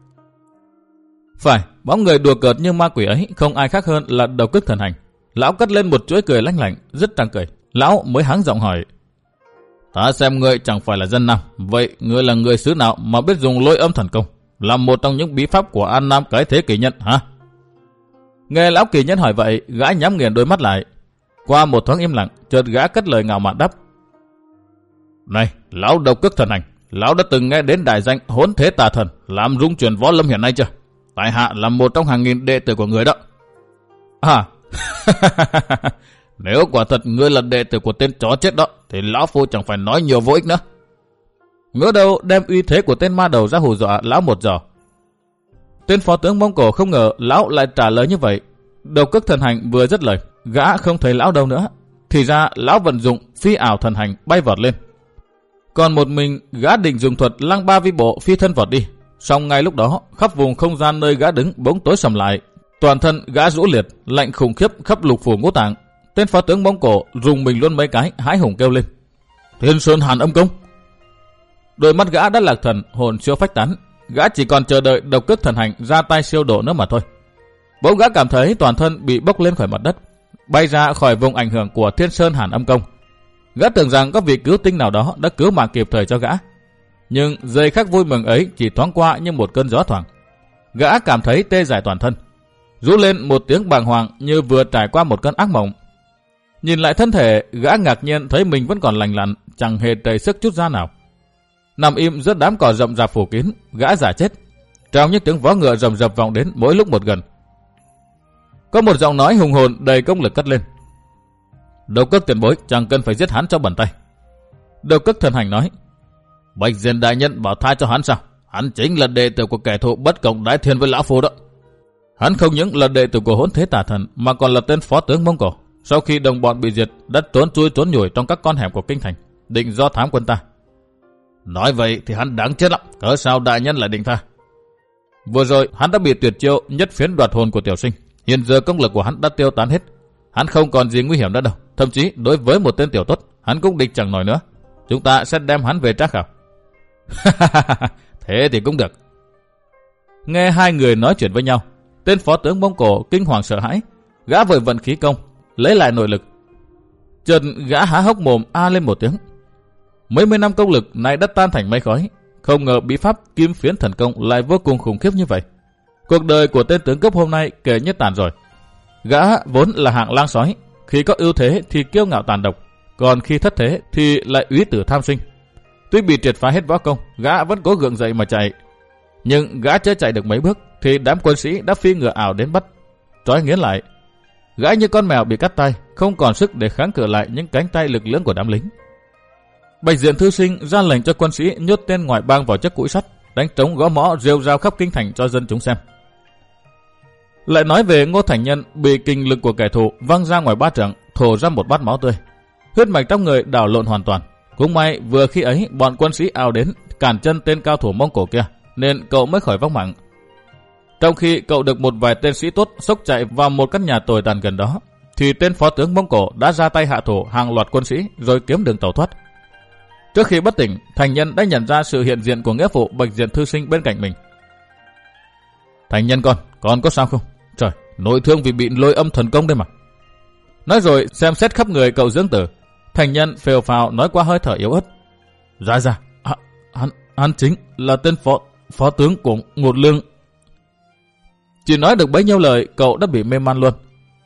Phải, bóng người đùa cợt như ma quỷ ấy không ai khác hơn là độc cước thần hành. Lão cất lên một chuỗi cười lanh lảnh, rất trăng cười. Lão mới háng giọng hỏi: Ta xem ngươi chẳng phải là dân Nam, vậy ngươi là người xứ nào mà biết dùng lôi âm thần công, là một trong những bí pháp của An Nam cái thế kỳ nhân hả? Nghe lão kỳ nhân hỏi vậy, gã nhắm nghiền đôi mắt lại. Qua một thoáng im lặng, chợt gã cất lời ngạo mạn đáp: Này, lão độc cước thần hành, lão đã từng nghe đến đại danh Hỗn Thế Tà Thần làm rung chuyển võ lâm hiện nay chưa? Tại hạ là một trong hàng nghìn đệ tử của người đó. À, nếu quả thật ngươi là đệ tử của tên chó chết đó, thì lão phu chẳng phải nói nhiều vô ích nữa. Ngỡ đâu đem uy thế của tên ma đầu ra hù dọa lão một giò. Tên phó tướng Mông Cổ không ngờ lão lại trả lời như vậy. Độc cước thần hành vừa dứt lời, gã không thấy lão đâu nữa. Thì ra lão vận dụng phi ảo thần hành bay vọt lên. Còn một mình gã định dùng thuật lăng ba vi bộ phi thân vọt đi. Song ngay lúc đó, khắp vùng không gian nơi gã đứng bỗng tối sầm lại. Toàn thân gã rũ liệt, lạnh khủng khiếp khắp lục phủ ngũ tạng. Tên phó tướng Mông Cổ rùng mình luôn mấy cái, hãi hùng kêu lên: Thiên Sơn Hàn Âm Công! Đôi mắt gã đã lạc thần, hồn siêu phách tán. Gã chỉ còn chờ đợi độc cước thần hành ra tay siêu độ nữa mà thôi. Bỗng gã cảm thấy toàn thân bị bốc lên khỏi mặt đất, bay ra khỏi vùng ảnh hưởng của Thiên Sơn Hàn Âm Công. Gã tưởng rằng có vị cứu tinh nào đó đã cứu mạng kịp thời cho gã. Nhưng giây khắc vui mừng ấy chỉ thoáng qua như một cơn gió thoảng. Gã cảm thấy tê dại toàn thân, rú lên một tiếng bàng hoàng như vừa trải qua một cơn ác mộng. Nhìn lại thân thể, gã ngạc nhiên thấy mình vẫn còn lành lặn, chẳng hề trầy sức chút da nào. Nằm im giữa đám cỏ rậm rạp phủ kín, gã giả chết. Trong những tiếng vó ngựa rầm rập vọng đến mỗi lúc một gần, có một giọng nói hùng hồn đầy công lực cất lên: Độc cước tiền bối chẳng cần phải giết hắn cho bẩn tay. Đầu Cất Thần Hành nói, Bạch Diện đại nhân bảo tha cho hắn sao? Hắn chính là đệ tử của kẻ thù bất cộng đái thiên với lão phu đó. Hắn không những là đệ tử của Hỗn Thế Tà Thần mà còn là tên phó tướng Mông Cổ. Sau khi đồng bọn bị diệt đã trốn chui trốn nhủi trong các con hẻm của kinh thành, định do thám quân ta. Nói vậy thì hắn đáng chết lắm, cớ sao đại nhân lại định tha? Vừa rồi hắn đã bị tuyệt chiêu nhất phiến đoạt hồn của tiểu sinh, hiện giờ công lực của hắn đã tiêu tán hết. Hắn không còn gì nguy hiểm nữa đâu, thậm chí đối với một tên tiểu tốt, hắn cũng địch chẳng nổi nữa. Chúng ta sẽ đem hắn về trác khảo. Thế thì cũng được. Nghe hai người nói chuyện với nhau, tên phó tướng Mông Cổ kinh hoàng sợ hãi, gã vội vận khí công, lấy lại nội lực. Chợt gã há hốc mồm a lên một tiếng. Mấy mươi năm công lực này đã tan thành mây khói, không ngờ bí pháp kim phiến thần công lại vô cùng khủng khiếp như vậy. Cuộc đời của tên tướng cấp hôm nay kể như tàn rồi. Gã vốn là hạng lang sói, khi có ưu thế thì kiêu ngạo tàn độc, còn khi thất thế thì lại úy tử tham sinh. Tuy bị triệt phá hết võ công, gã vẫn cố gượng dậy mà chạy. Nhưng gã chưa chạy được mấy bước thì đám quân sĩ đã phi ngựa ảo đến bắt, trói nghiến lại. Gã như con mèo bị cắt tay, không còn sức để kháng cự lại những cánh tay lực lưỡng của đám lính. Bạch Diện thư sinh ra lệnh cho quân sĩ nhốt tên ngoại bang vào chiếc cũi sắt, đánh trống gõ mõ rêu rao khắp kinh thành cho dân chúng xem. Lại nói về Ngô Thành Nhân bị kinh lực của kẻ thù văng ra ngoài ba trượng, thổ ra một bát máu tươi, huyết mạch trong người đảo lộn hoàn toàn. Cũng may vừa khi ấy bọn quân sĩ ào đến cản chân tên cao thủ Mông Cổ kia, nên cậu mới khỏi vong mạng. Trong khi cậu được một vài tên sĩ tốt xốc chạy vào một căn nhà tồi tàn gần đó, thì tên phó tướng Mông Cổ đã ra tay hạ thủ hàng loạt quân sĩ rồi kiếm đường tẩu thoát. Trước khi bất tỉnh, Thành Nhân đã nhận ra sự hiện diện của nghĩa phụ Bạch Diện thư sinh bên cạnh mình. Thành Nhân con, con có sao không? Trời, nội thương vì bị lôi âm thần công đây mà. Nói rồi xem xét khắp người cậu dưỡng tử, Thành Nhân phèo phào nói qua hơi thở yếu ớt. Dạ dạ, à, hắn, hắn chính là tên phó, phó tướng của Ngột Lương. Chỉ nói được bấy nhiêu lời, cậu đã bị mê man luôn.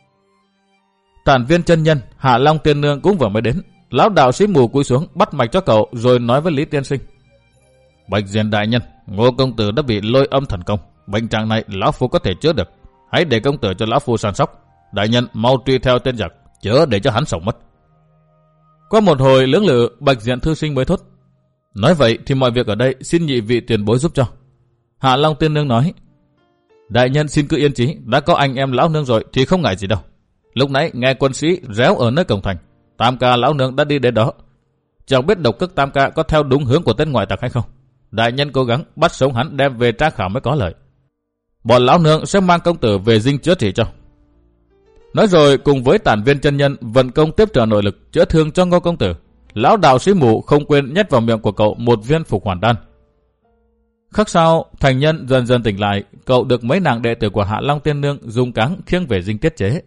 Tản Viên chân nhân, Hạ Long Tiên Nương cũng vừa mới đến. Lão đạo sĩ mù cúi xuống bắt mạch cho cậu rồi nói với Lý Tiên Sinh. Bạch Diện đại nhân, Ngô công tử đã bị lôi âm thần công. Bệnh trạng này lão phu có thể chữa được. Hãy để công tử cho lão phu săn sóc. Đại nhân mau truy theo tên giặc, chớ để cho hắn sống mất. Qua một hồi lưỡng lự, Bạch Diện thư sinh mới thốt. Nói vậy thì mọi việc ở đây xin nhị vị tiền bối giúp cho. Hạ Long Tiên Nương nói. Đại nhân xin cứ yên trí, đã có anh em lão nương rồi thì không ngại gì đâu. Lúc nãy nghe quân sĩ réo ở nơi cổng thành, Tam ca lão nương đã đi đến đó. Chẳng biết Độc Cức Tam ca có theo đúng hướng của tên ngoại tặc hay không. Đại nhân cố gắng bắt sống hắn đem về tra khảo mới có lợi. Bọn lão nương sẽ mang công tử về dinh chữa trị cho. Nói rồi cùng với Tản Viên chân nhân vận công tiếp trợ nội lực chữa thương cho Ngô công tử. Lão đạo sĩ mù không quên nhét vào miệng của cậu một viên phục hoàn đan. Khắc sau, Thành Nhân dần dần tỉnh lại, cậu được mấy nàng đệ tử của Hạ Long Tiên Nương dùng cáng khiêng về dinh tiết chế.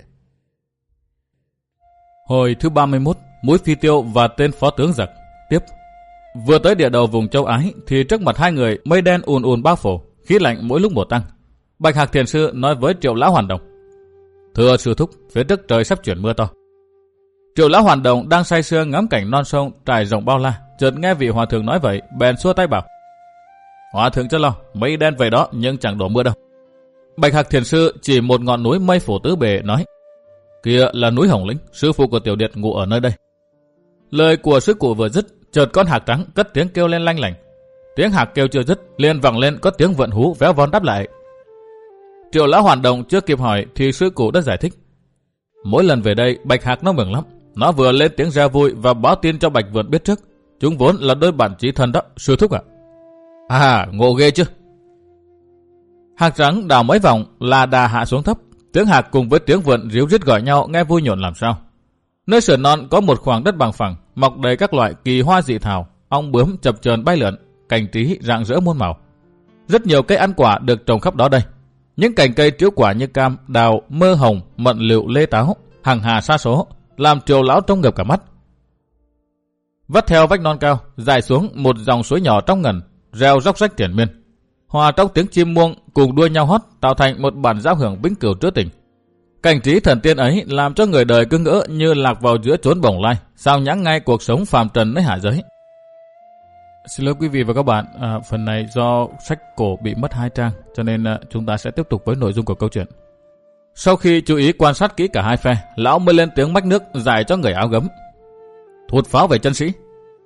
Hồi thứ ba mươi mốt, mũi phi tiêu và tên phó tướng giặc. Tiếp. Vừa tới địa đầu vùng châu Ái thì trước mặt hai người mây đen ùn ùn bao phủ, khí lạnh mỗi lúc một tăng. Bạch Hạc Thiền sư nói với Triệu Lão Hoàn Đồng. Thưa sư thúc, phía trước trời sắp chuyển mưa to. Triệu Lão Hoàn Đồng đang say sưa ngắm cảnh non sông trải rộng bao la, chợt nghe vị hòa thượng nói vậy, bèn xua tay bảo. Hòa thượng cho lo, mây đen về đó nhưng chẳng đổ mưa đâu. Bạch Hạc Thiền sư chỉ một ngọn núi mây phủ tứ bề nói. Kia là núi Hồng Lĩnh, sư phụ của Tiểu Điệt ngủ ở nơi đây. Lời của sư cụ vừa dứt, chợt con hạc trắng cất tiếng kêu lên lanh lảnh. Tiếng hạc kêu chưa dứt, liền vẳng lên có tiếng vận hú véo von đáp lại. Triệu Lão Hoàn Đồng chưa kịp hỏi thì sư cụ đã giải thích. Mỗi lần về đây, Bạch Hạc nó mừng lắm. Nó vừa lên tiếng reo vui và báo tin cho Bạch Vượn biết trước. Chúng vốn là đôi bạn chí thân đó, sư thúc ạ. À? à, ngộ ghê chứ. Hạc trắng đào mấy vòng là đà hạ xuống thấp. Tiếng hạc cùng với tiếng vượn ríu rít gọi nhau nghe vui nhộn làm sao. Nơi sườn non có một khoảng đất bằng phẳng, mọc đầy các loại kỳ hoa dị thảo, ong bướm chập chờn bay lượn, cành trí rạng rỡ muôn màu. Rất nhiều cây ăn quả được trồng khắp đó đây. Những cành cây trĩu quả như cam, đào, mơ hồng, mận lựu, lê táo, hàng hà sa số, làm Triều Lão trông ngợp cả mắt. Vắt theo vách non cao, dài xuống một dòng suối nhỏ trong ngần, reo róc rách triền miên. Hòa trong tiếng chim muông cùng đua nhau hót tạo thành một bản giao hưởng vĩnh cửu trữ tình. Cảnh trí thần tiên ấy làm cho người đời cứ ngỡ như lạc vào giữa chốn bồng lai, sao nhãng ngay cuộc sống phàm trần nơi hạ giới. Xin lỗi quý vị và các bạn, à, phần này do sách cổ bị mất hai trang, cho nên à, chúng ta sẽ tiếp tục với nội dung của câu chuyện. Sau khi chú ý quan sát kỹ cả hai phe, lão mới lên tiếng mách nước giải cho người áo gấm. Thụt pháo về chân sĩ.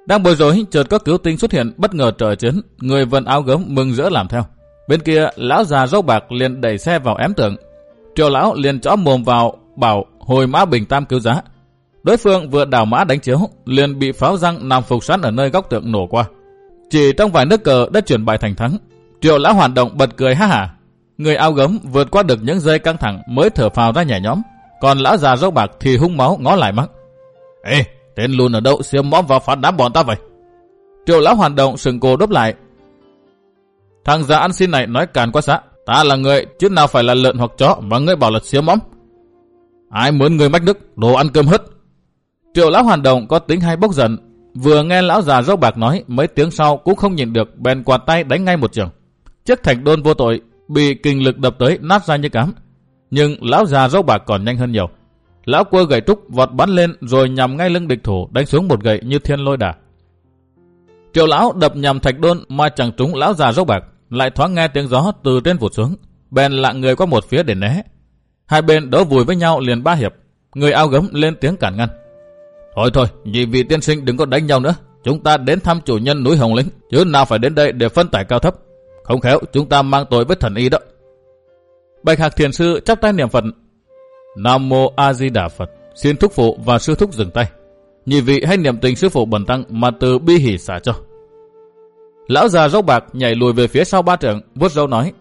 Đang bối rối, chợt có cứu tinh xuất hiện bất ngờ trợ chiến, người vận áo gấm mừng rỡ làm theo. Bên kia, lão già râu bạc liền đẩy xe vào ém tường. Triệu lão liền chõ mồm vào bảo hồi mã bình tam cứu giá. Đối phương vừa đảo mã đánh chiếu, liền bị pháo răng nằm phục sẵn ở nơi góc tượng nổ qua. Chỉ trong vài nước cờ đã chuyển bài thành thắng. Triệu lão hoạt động bật cười ha hả. Người áo gấm vượt qua được những giây căng thẳng mới thở phào ra nhẹ nhõm. Còn lão già râu bạc thì hung máu ngó lại mắng: Ê, tên lùn ở đâu xiêm mõm vào phá đám bọn ta vậy? Triệu lão hoạt động sừng cổ đốp lại: Thằng già ăn xin này nói càn quá xã. Ta là người chứ nào phải là lợn hoặc chó mà ngươi bảo là xiêm mõm. Ai muốn người mách đức, đồ ăn cơm hớt. Triệu lão hoàn động có tính hay bốc giận, vừa nghe lão già râu bạc nói, mấy tiếng sau cũng không nhịn được, bèn quạt tay đánh ngay một trường. Chiếc thạch đôn vô tội bị kình lực đập tới nát ra như cám. Nhưng lão già râu bạc còn nhanh hơn nhiều. Lão quơ gậy trúc vọt bắn lên rồi nhằm ngay lưng địch thủ, đánh xuống một gậy như thiên lôi đả. Triệu lão đập nhằm thạch đôn mà chẳng trúng lão già râu bạc, lại thoáng nghe tiếng gió từ trên vụt xuống, bèn lạng người qua một phía để né. Hai bên đấu vùi với nhau liền ba hiệp. Người áo gấm lên tiếng cản ngăn: Thôi thôi, nhị vị tiên sinh đừng có đánh nhau nữa. Chúng ta đến thăm chủ nhân núi Hồng Lĩnh, chứ nào phải đến đây để phân tải cao thấp. Không khéo chúng ta mang tội với thần y đó. Bạch Hạc Thiền sư chắp tay niệm Phật: Nam mô A Di Đà Phật. Xin thúc phụ và sư thúc dừng tay. Nhị vị hãy niệm tình sư phụ bần tăng mà từ bi hỷ xả cho. Lão già râu bạc nhảy lùi về phía sau ba trượng, vuốt râu nói: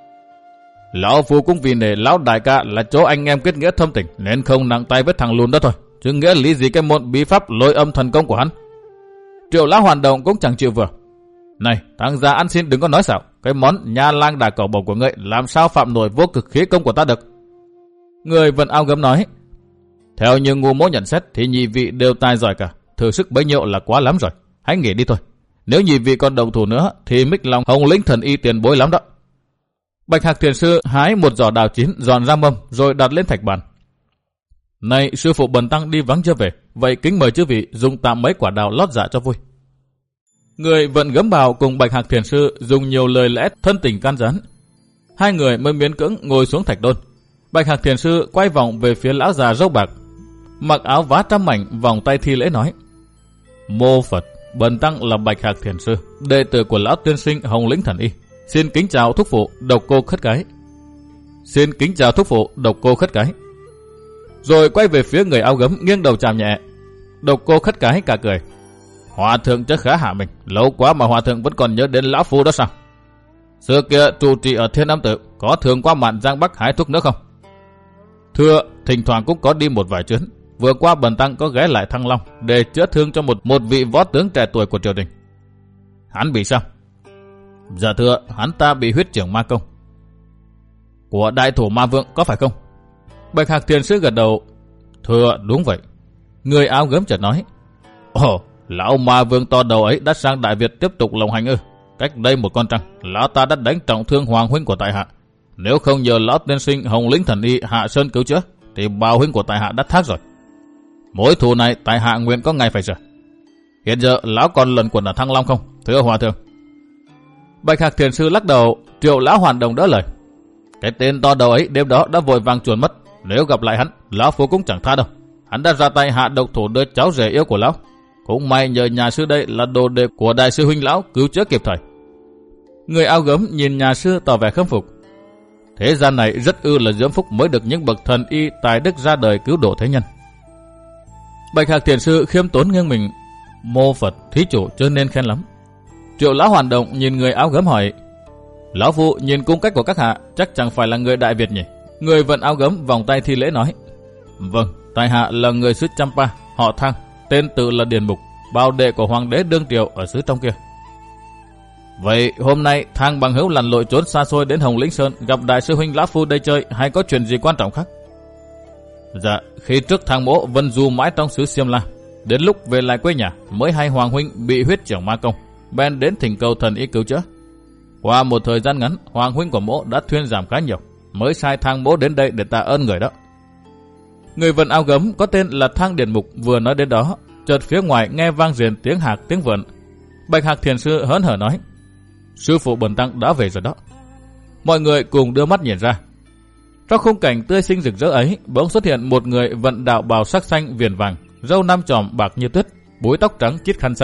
Lão phu cũng vì nể lão đại ca là chỗ anh em kết nghĩa thâm tình nên không nặng tay với thằng lùn đó thôi, chứ nghĩa lý gì cái môn bí pháp lôi âm thần công của hắn. Triệu lão hoàn động cũng chẳng chịu vừa: Này, thằng già ăn xin đừng có nói xạo, cái món nha lang đà cẩu bổng của ngươi làm sao phạm nổi vô cực khí công của ta được. Người vận áo gấm nói: Theo như ngu mỗ nhận xét thì nhị vị đều tài giỏi cả, thử sức bấy nhiêu là quá lắm rồi, hãy nghỉ đi thôi. Nếu nhị vị còn động thủ nữa thì mích lòng Hồng Lĩnh thần y tiền bối lắm đó. Bạch Hạc Thiền sư hái một giỏ đào chín giòn ra mâm rồi đặt lên thạch bàn. Này, sư phụ bần tăng đi vắng chưa về, vậy kính mời chư vị dùng tạm mấy quả đào lót dạ cho vui. Người vận gấm bào cùng Bạch Hạc Thiền sư dùng nhiều lời lẽ thân tình can gián. Hai người mới miễn cưỡng ngồi xuống thạch đôn. Bạch Hạc Thiền sư quay vòng về phía lão già râu bạc, mặc áo vá trăm mảnh, vòng tay thi lễ nói: Mô Phật, bần tăng là Bạch Hạc Thiền sư, đệ tử của lão tiên sinh Hồng Lĩnh thần y. Xin kính chào thúc phụ, độc cô khất cái. Xin kính chào thúc phụ, độc cô khất cái. Rồi quay về phía người áo gấm, nghiêng đầu chào nhẹ. Độc cô khất cái cả cười: Hòa thượng chắc khá hạ mình, lâu quá mà hòa thượng vẫn còn nhớ đến lão phu đó sao? Xưa kia trụ trì ở Thiên Âm Tự, có thường qua mạn Giang Bắc hái thuốc nữa không? Thưa, thỉnh thoảng cũng có đi một vài chuyến. Vừa qua bần tăng có ghé lại Thăng Long để chữa thương cho một một vị võ tướng trẻ tuổi của triều đình. Hắn bị sao? Dạ thưa, hắn ta bị huyết trưởng ma công. Của đại thủ ma vương có phải không? Bạch Hạc Thiền sư gật đầu: Thưa, đúng vậy. Người áo gấm chợt nói: Ồ, lão ma vương to đầu ấy đã sang Đại Việt tiếp tục lộng hành ư? Cách đây một con trăng, lão ta đã đánh trọng thương hoàng huynh của tại hạ. Nếu không nhờ lão tiên sinh Hồng Lĩnh thần y hạ sơn cứu chữa, thì bào huynh của tại hạ đã thác rồi. Mối thù này tại hạ nguyện có ngày phải rửa. Hiện giờ lão còn lần quẩn ở Thăng Long không, thưa hòa thượng? Bạch Hạc Thiền sư lắc đầu. Triệu lão hoàn đồng đỡ lời: Cái tên to đầu ấy đêm đó đã vội vàng chuồn mất. Nếu gặp lại hắn, lão phu cũng chẳng tha đâu. Hắn đã ra tay hạ độc thủ đứa cháu rể yêu của lão. Cũng may nhờ nhà sư đây là đồ đệ của đại sư huynh lão cứu chữa kịp thời. Người áo gấm nhìn nhà sư tỏ vẻ khâm phục. Thế gian này rất ư là diễm phúc mới được những bậc thần y tài đức ra đời cứu độ thế nhân. Bạch Hạc Thiền sư khiêm tốn nghiêng mình: Mô Phật, thí chủ chưa nên khen lắm. Triệu lão hoàn động nhìn người áo gấm hỏi: Lão phu nhìn cung cách của các hạ chắc chẳng phải là người Đại Việt nhỉ? Người vận áo gấm vòng tay thi lễ nói: Vâng, tại hạ là người xứ Champa, họ Thang, tên tự là Điền Mục, bao đệ của hoàng đế đương triều ở xứ trong kia. Vậy hôm nay Thang bằng hữu lặn lội trốn xa xôi đến Hồng Lĩnh Sơn gặp đại sư huynh lão phu đây chơi, hay có chuyện gì quan trọng khác? Dạ, khi trước Thang mỗ vân du mãi trong xứ Xiêm La, đến lúc về lại quê nhà mới hay hoàng huynh bị huyết trưởng ma công, bèn đến thỉnh cầu thần y cứu chữa. Qua một thời gian ngắn, hoàng huynh của mỗ đã thuyên giảm khá nhiều, mới sai Thang mỗ đến đây để tạ ơn người đó. Người vận áo gấm có tên là Thang Điền Mục vừa nói đến đó, chợt phía ngoài nghe vang rền tiếng hạc tiếng vượn. Bạch Hạc Thiền sư hớn hở nói: Sư phụ bần tăng đã về rồi đó. Mọi người cùng đưa mắt nhìn ra. Trong khung cảnh tươi xinh rực rỡ ấy, bỗng xuất hiện một người vận đạo bào sắc xanh viền vàng, râu năm chòm bạc như tuyết, búi tóc trắng chít khăn xanh,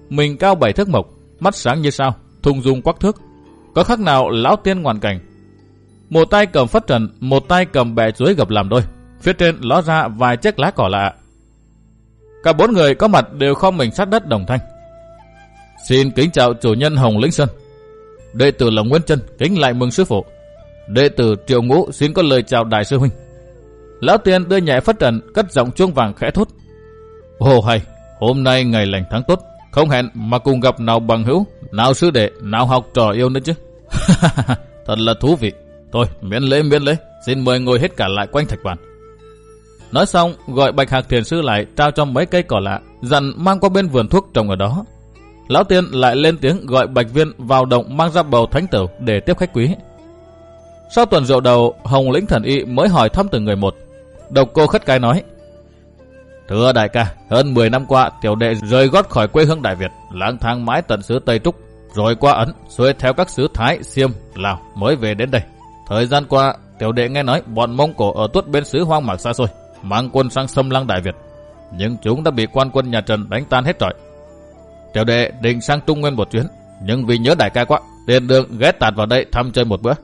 mình cao bảy thước mộc, mắt sáng như sao, thung dung quắc thước, có khác nào lão tiên ngoạn cảnh. Một tay cầm phất trần, một tay cầm bè chuối gập làm đôi, phía trên ló ra vài chiếc lá cỏ lạ. Cả bốn người có mặt đều khom mình sát đất đồng thanh. Xin kính chào chủ nhân Hồng Lĩnh Sơn. Đệ tử là Nguyên Chân, kính lại mừng sư phụ. Đệ tử Triệu Ngũ xin có lời chào đại sư huynh. Lão tiên đưa nhẹ phất trần, cất giọng chuông vàng khẽ thốt. Ồ hay, hôm nay ngày lành tháng tốt, không hẹn mà cùng gặp nào bằng hữu, nào sư đệ, nào học trò yêu nữa chứ. Thật là thú vị. Thôi, miễn lễ miễn lễ, xin mời ngồi hết cả lại quanh thạch bàn. Nói xong, gọi Bạch Hạc thiền sư lại, trao cho mấy cây cỏ lạ, dặn mang qua bên vườn thuốc trồng ở đó. Lão tiên lại lên tiếng gọi Bạch Viên vào động mang ra bầu thánh tửu để tiếp khách quý. Sau tuần rượu đầu, Hồng Lĩnh Thần Y mới hỏi thăm từng người một. Độc Cô Khất Cái nói: Thưa đại ca, hơn mười năm qua tiểu đệ rời gót khỏi quê hương Đại Việt, lang thang mãi tận xứ Tây Trúc, rồi qua Ấn, xuôi theo các xứ Thái, Xiêm, Lào mới về đến đây. Thời gian qua, tiểu đệ nghe nói bọn Mông Cổ ở tuốt bên xứ hoang mạc xa xôi mang quân sang xâm lăng Đại Việt, nhưng chúng đã bị quan quân nhà Trần đánh tan hết trọi. Tiểu đệ định sang Trung Nguyên một chuyến, nhưng vì nhớ đại ca quá, tiền đường ghé tạt vào đây thăm chơi một bữa.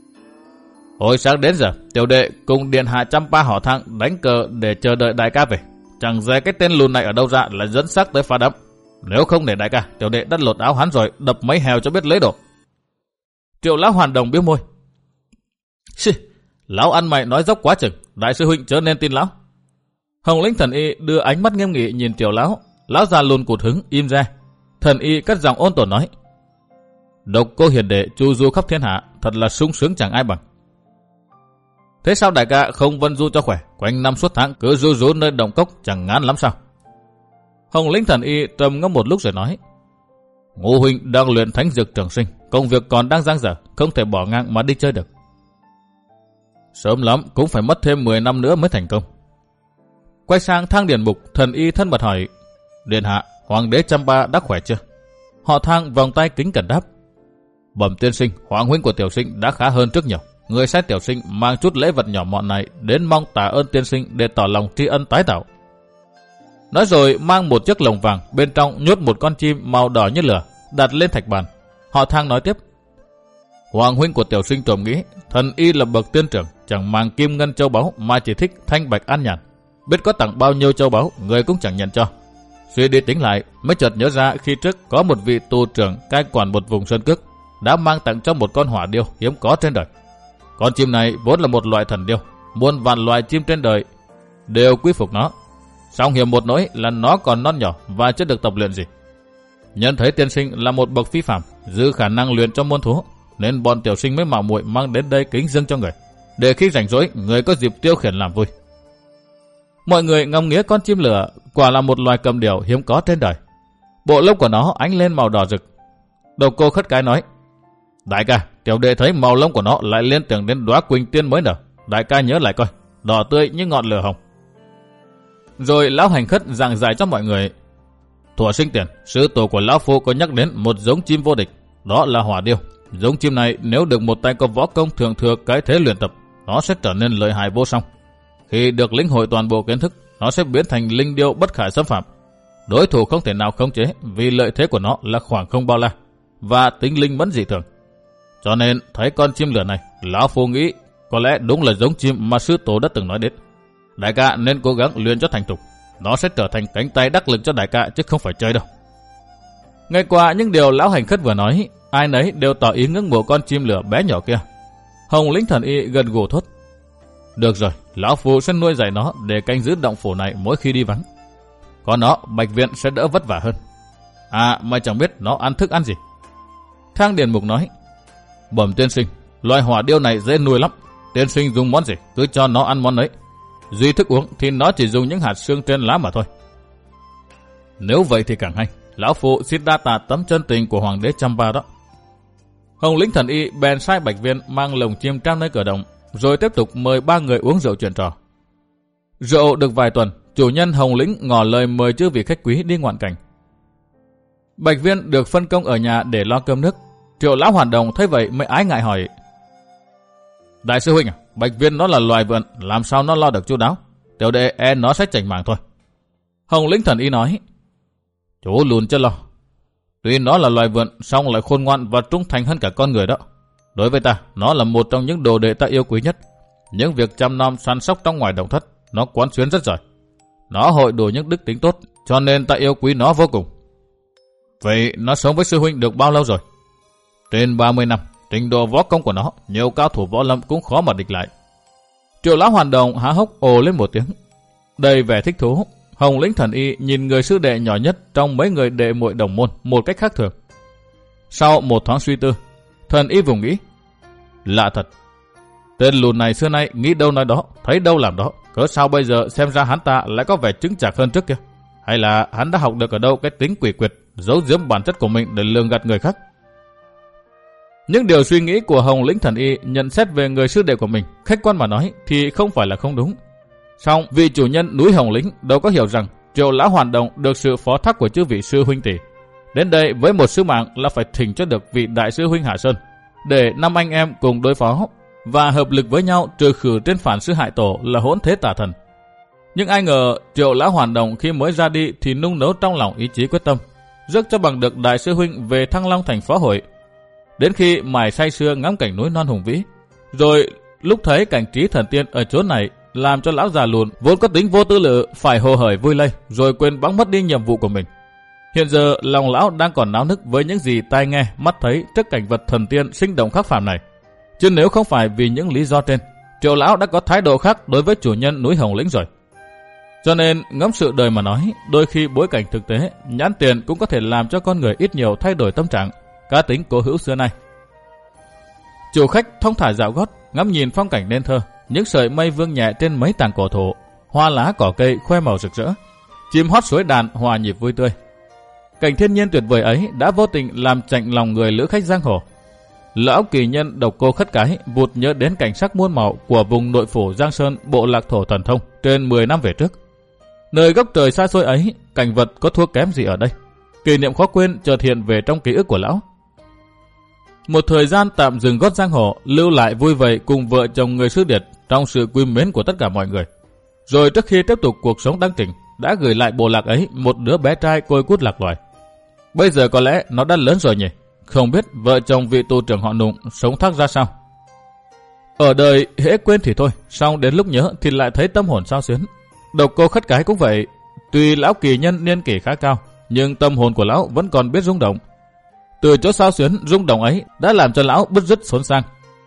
Hồi sáng đến giờ, tiểu đệ cùng điện hạ Champa họ Thang đánh cờ để chờ đợi đại ca về. Chẳng dè cái tên lùn này ở đâu ra lại dẫn xác tới phá đám. Nếu không để đại ca, tiểu đệ đã lột áo hắn rồi đập mấy hèo cho biết lấy đồ. Triệu lão hoàn đồng biếu môi. Xì, lão ăn mày nói dốc quá chừng, đại sư huynh chớ nên tin lão. Hồng Lĩnh Thần Y đưa ánh mắt nghiêm nghị nhìn Triệu lão, lão già lùn cụt hứng im ra. Thần Y cất giọng ôn tồn nói: Độc Cô hiền đệ chu du khắp thiên hạ, thật là sung sướng chẳng ai bằng. Thế sao đại ca không vân du cho khỏe, quanh năm suốt tháng cứ ru rú nơi đồng cốc chẳng ngán lắm sao? Hồng Lĩnh Thần Y trầm ngâm một lúc rồi nói: Ngô huynh đang luyện thánh dược trường sinh, công việc còn đang dang dở, không thể bỏ ngang mà đi chơi được. Sớm lắm cũng phải mất thêm mười năm nữa mới thành công. Quay sang Thang Điền Mục, Thần Y thân mật hỏi: Điện hạ, hoàng đế Champa đã khỏe chưa? Họ Thang vòng tay kính cẩn đáp: Bẩm tiên sinh, hoàng huynh của tiểu sinh đã khá hơn trước nhiều. Người sai tiểu sinh mang chút lễ vật nhỏ mọn này đến mong tạ ơn tiên sinh để tỏ lòng tri ân tái tạo. Nói rồi mang một chiếc lồng vàng, bên trong nhốt một con chim màu đỏ như lửa, đặt lên thạch bàn. Họ Thang nói tiếp: Hoàng huynh của tiểu sinh trộm nghĩ thần y là bậc tiên trưởng, chẳng mang kim ngân châu báu mà chỉ thích thanh bạch an nhàn. Biết có tặng bao nhiêu châu báu, người cũng chẳng nhận cho. Suy đi tính lại, mới chợt nhớ ra khi trước có một vị tu trưởng cai quản một vùng sơn cước đã mang tặng cho một con hỏa điêu hiếm có trên đời. Con chim này vốn là một loại thần điêu, muôn vạn loài chim trên đời đều quý phục nó. Song hiểm một nỗi là nó còn non nhỏ và chưa được tập luyện gì. Nhận thấy tiên sinh là một bậc phi phàm, giữ khả năng luyện cho muôn thú, nên bọn tiểu sinh mới mạo muội mang đến đây kính dâng cho người, để khi rảnh rỗi người có dịp tiêu khiển làm vui. Mọi người ngắm nghía con chim lửa, quả là một loài cầm điểu hiếm có trên đời. Bộ lông của nó ánh lên màu đỏ rực. Độc Cô Khất Cái nói: Đại ca, tiểu đệ thấy màu lông của nó lại liên tưởng đến đóa quỳnh tiên mới nở. Đại ca nhớ lại coi, đỏ tươi như ngọn lửa hồng. Rồi lão hành khất giảng giải cho mọi người: Thuở sinh tiền, sư tổ của lão phu có nhắc đến một giống chim vô địch, đó là hỏa điêu. Giống chim này nếu được một tay có võ công thượng thừa cái thế luyện tập, nó sẽ trở nên lợi hại vô song. Khi được lĩnh hội toàn bộ kiến thức, nó sẽ biến thành linh điêu bất khả xâm phạm. Đối thủ không thể nào khống chế, vì lợi thế của nó là khoảng không bao la và tính linh mẫn dị thường. Cho nên thấy con chim lửa này, lão phu nghĩ có lẽ đúng là giống chim mà sư tổ đã từng nói đến. Đại ca nên cố gắng luyện cho thành thục, nó sẽ trở thành cánh tay đắc lực cho đại ca chứ không phải chơi đâu. Ngay qua những điều lão hành khất vừa nói, ai nấy đều tỏ ý ngưỡng mộ con chim lửa bé nhỏ kia. Hồng Lĩnh Thần Y gần gù thốt: Được rồi, lão phu sẽ nuôi dạy nó để canh giữ động phủ này mỗi khi đi vắng. Còn nó, Bạch Viện sẽ đỡ vất vả hơn. À, mà chẳng biết nó ăn thức ăn gì. Thang Điền Mục nói: Bẩm tiên sinh, loài hỏa điêu này dễ nuôi lắm. Tiên sinh dùng món gì cứ cho nó ăn món ấy. Duy thức uống thì nó chỉ dùng những hạt xương trên lá mà thôi. Nếu vậy thì càng hay. Lão phu xin đa tạ tấm chân tình của hoàng đế Champa đó. Hồng Lĩnh Thần Y bèn sai Bạch Viên mang lồng chim trang nơi cửa động, rồi tiếp tục mời ba người uống rượu chuyện trò. Rượu được vài tuần, chủ nhân Hồng Lĩnh ngỏ lời mời chư vị khách quý đi ngoạn cảnh. Bạch Viên được phân công ở nhà để lo cơm nước. Triệu lão hoàn đồng thấy vậy mới ái ngại hỏi: Đại sư huynh à, Bạch Viên nó là loài vượn, làm sao nó lo được chu đáo? Tiểu đệ e nó sẽ chảnh mảng thôi. Hồng Lĩnh Thần Y nói: Chú lùn chưa lo, Tuy nó là loài vượn, song lại khôn ngoan và trung thành hơn cả con người đó. Đối với ta, nó là một trong những đồ đệ ta yêu quý nhất. Những việc chăm nom săn sóc trong ngoài đồng thất, nó quán xuyến rất giỏi. Nó hội đủ những đức tính tốt, cho nên ta yêu quý nó vô cùng. Vậy nó sống với sư huynh được bao lâu rồi? Trên ba mươi năm, trình độ võ công của nó, nhiều cao thủ võ lâm cũng khó mà địch lại. Triệu lão Hoàn Đồng há hốc ồ lên một tiếng, đầy vẻ thích thú. Hồng Lĩnh Thần Y nhìn người sư đệ nhỏ nhất trong mấy người đệ muội đồng môn một cách khác thường. Sau một thoáng suy tư, Thần Y vùng nghĩ, lạ thật, tên lùn này xưa nay nghĩ đâu nói đó, thấy đâu làm đó, cớ sao bây giờ xem ra hắn ta lại có vẻ chứng chạc hơn trước kia? Hay là hắn đã học được ở đâu cái tính quỷ quyệt, giấu giếm bản chất của mình để lường gạt người khác? Những điều suy nghĩ của Hồng Lĩnh Thần Y nhận xét về người sư đệ của mình, khách quan mà nói thì không phải là không đúng. Song vị chủ nhân núi Hồng Lĩnh đâu có hiểu rằng Triệu lão Hoàn Đồng được sự phó thác của chư vị sư huynh tỷ. Đến đây với một sứ mạng là phải thỉnh cho được vị đại sư huynh Hạ Sơn, để năm anh em cùng đối phó và hợp lực với nhau trừ khử trên phản sư hại tổ là Hỗn Thế Tà Thần. Nhưng ai ngờ Triệu lão Hoàn Đồng khi mới ra đi thì nung nấu trong lòng ý chí quyết tâm, rước cho bằng được đại sư huynh về Thăng Long thành phó hội. Đến khi mải say sưa ngắm cảnh núi non hùng vĩ, rồi lúc thấy cảnh trí thần tiên ở chỗ này, làm cho lão già lùn vốn có tính vô tư lự phải hồ hởi vui lây, rồi quên bẵng mất đi nhiệm vụ của mình. Hiện giờ lòng lão đang còn náo nức với những gì tai nghe mắt thấy trước cảnh vật thần tiên sinh động khắc phàm này. Chứ nếu không phải vì những lý do trên, Triệu lão đã có thái độ khác đối với chủ nhân núi Hồng Lĩnh rồi. Cho nên ngẫm sự đời mà nói, đôi khi bối cảnh thực tế, nhãn tiền cũng có thể làm cho con người ít nhiều thay đổi tâm trạng, cá tính cố hữu xưa nay. Chủ khách thong thả dạo gót, ngắm nhìn phong cảnh nên thơ, những sợi mây vương nhẹ trên mấy tàng cổ thụ, hoa lá cỏ cây khoe màu rực rỡ, chim hót suối đàn hòa nhịp vui tươi. Cảnh thiên nhiên tuyệt vời ấy đã vô tình làm chạnh lòng người lữ khách giang hồ. Lão kỳ nhân Độc Cô Khất Cái vụt nhớ đến cảnh sắc muôn màu của vùng nội phủ Giang Sơn bộ lạc thổ thần thông trên mười năm về trước. Nơi góc trời xa xôi ấy, cảnh vật có thua kém gì ở đây? Kỷ niệm khó quên chợt hiện về trong ký ức của lão. Một thời gian tạm dừng gót giang hồ, lưu lại vui vầy cùng vợ chồng người sư điệt trong sự quý mến của tất cả mọi người. Rồi trước khi tiếp tục cuộc sống đăng trình, đã gửi lại bộ lạc ấy một đứa bé trai côi cút lạc loài. Bây giờ có lẽ nó đã lớn rồi nhỉ? Không biết vợ chồng vị tu trưởng họ Nùng sống thắc ra sao? Ở đời hễ quên thì thôi, song đến lúc nhớ thì lại thấy tâm hồn xao xuyến. Độc Cô Khất Cái cũng vậy. Tuy lão kỳ nhân niên kỷ khá cao, nhưng tâm hồn của lão vẫn còn biết rung động. Từ chỗ xao xuyến rung động ấy đã làm cho lão bứt rứt xốn sang.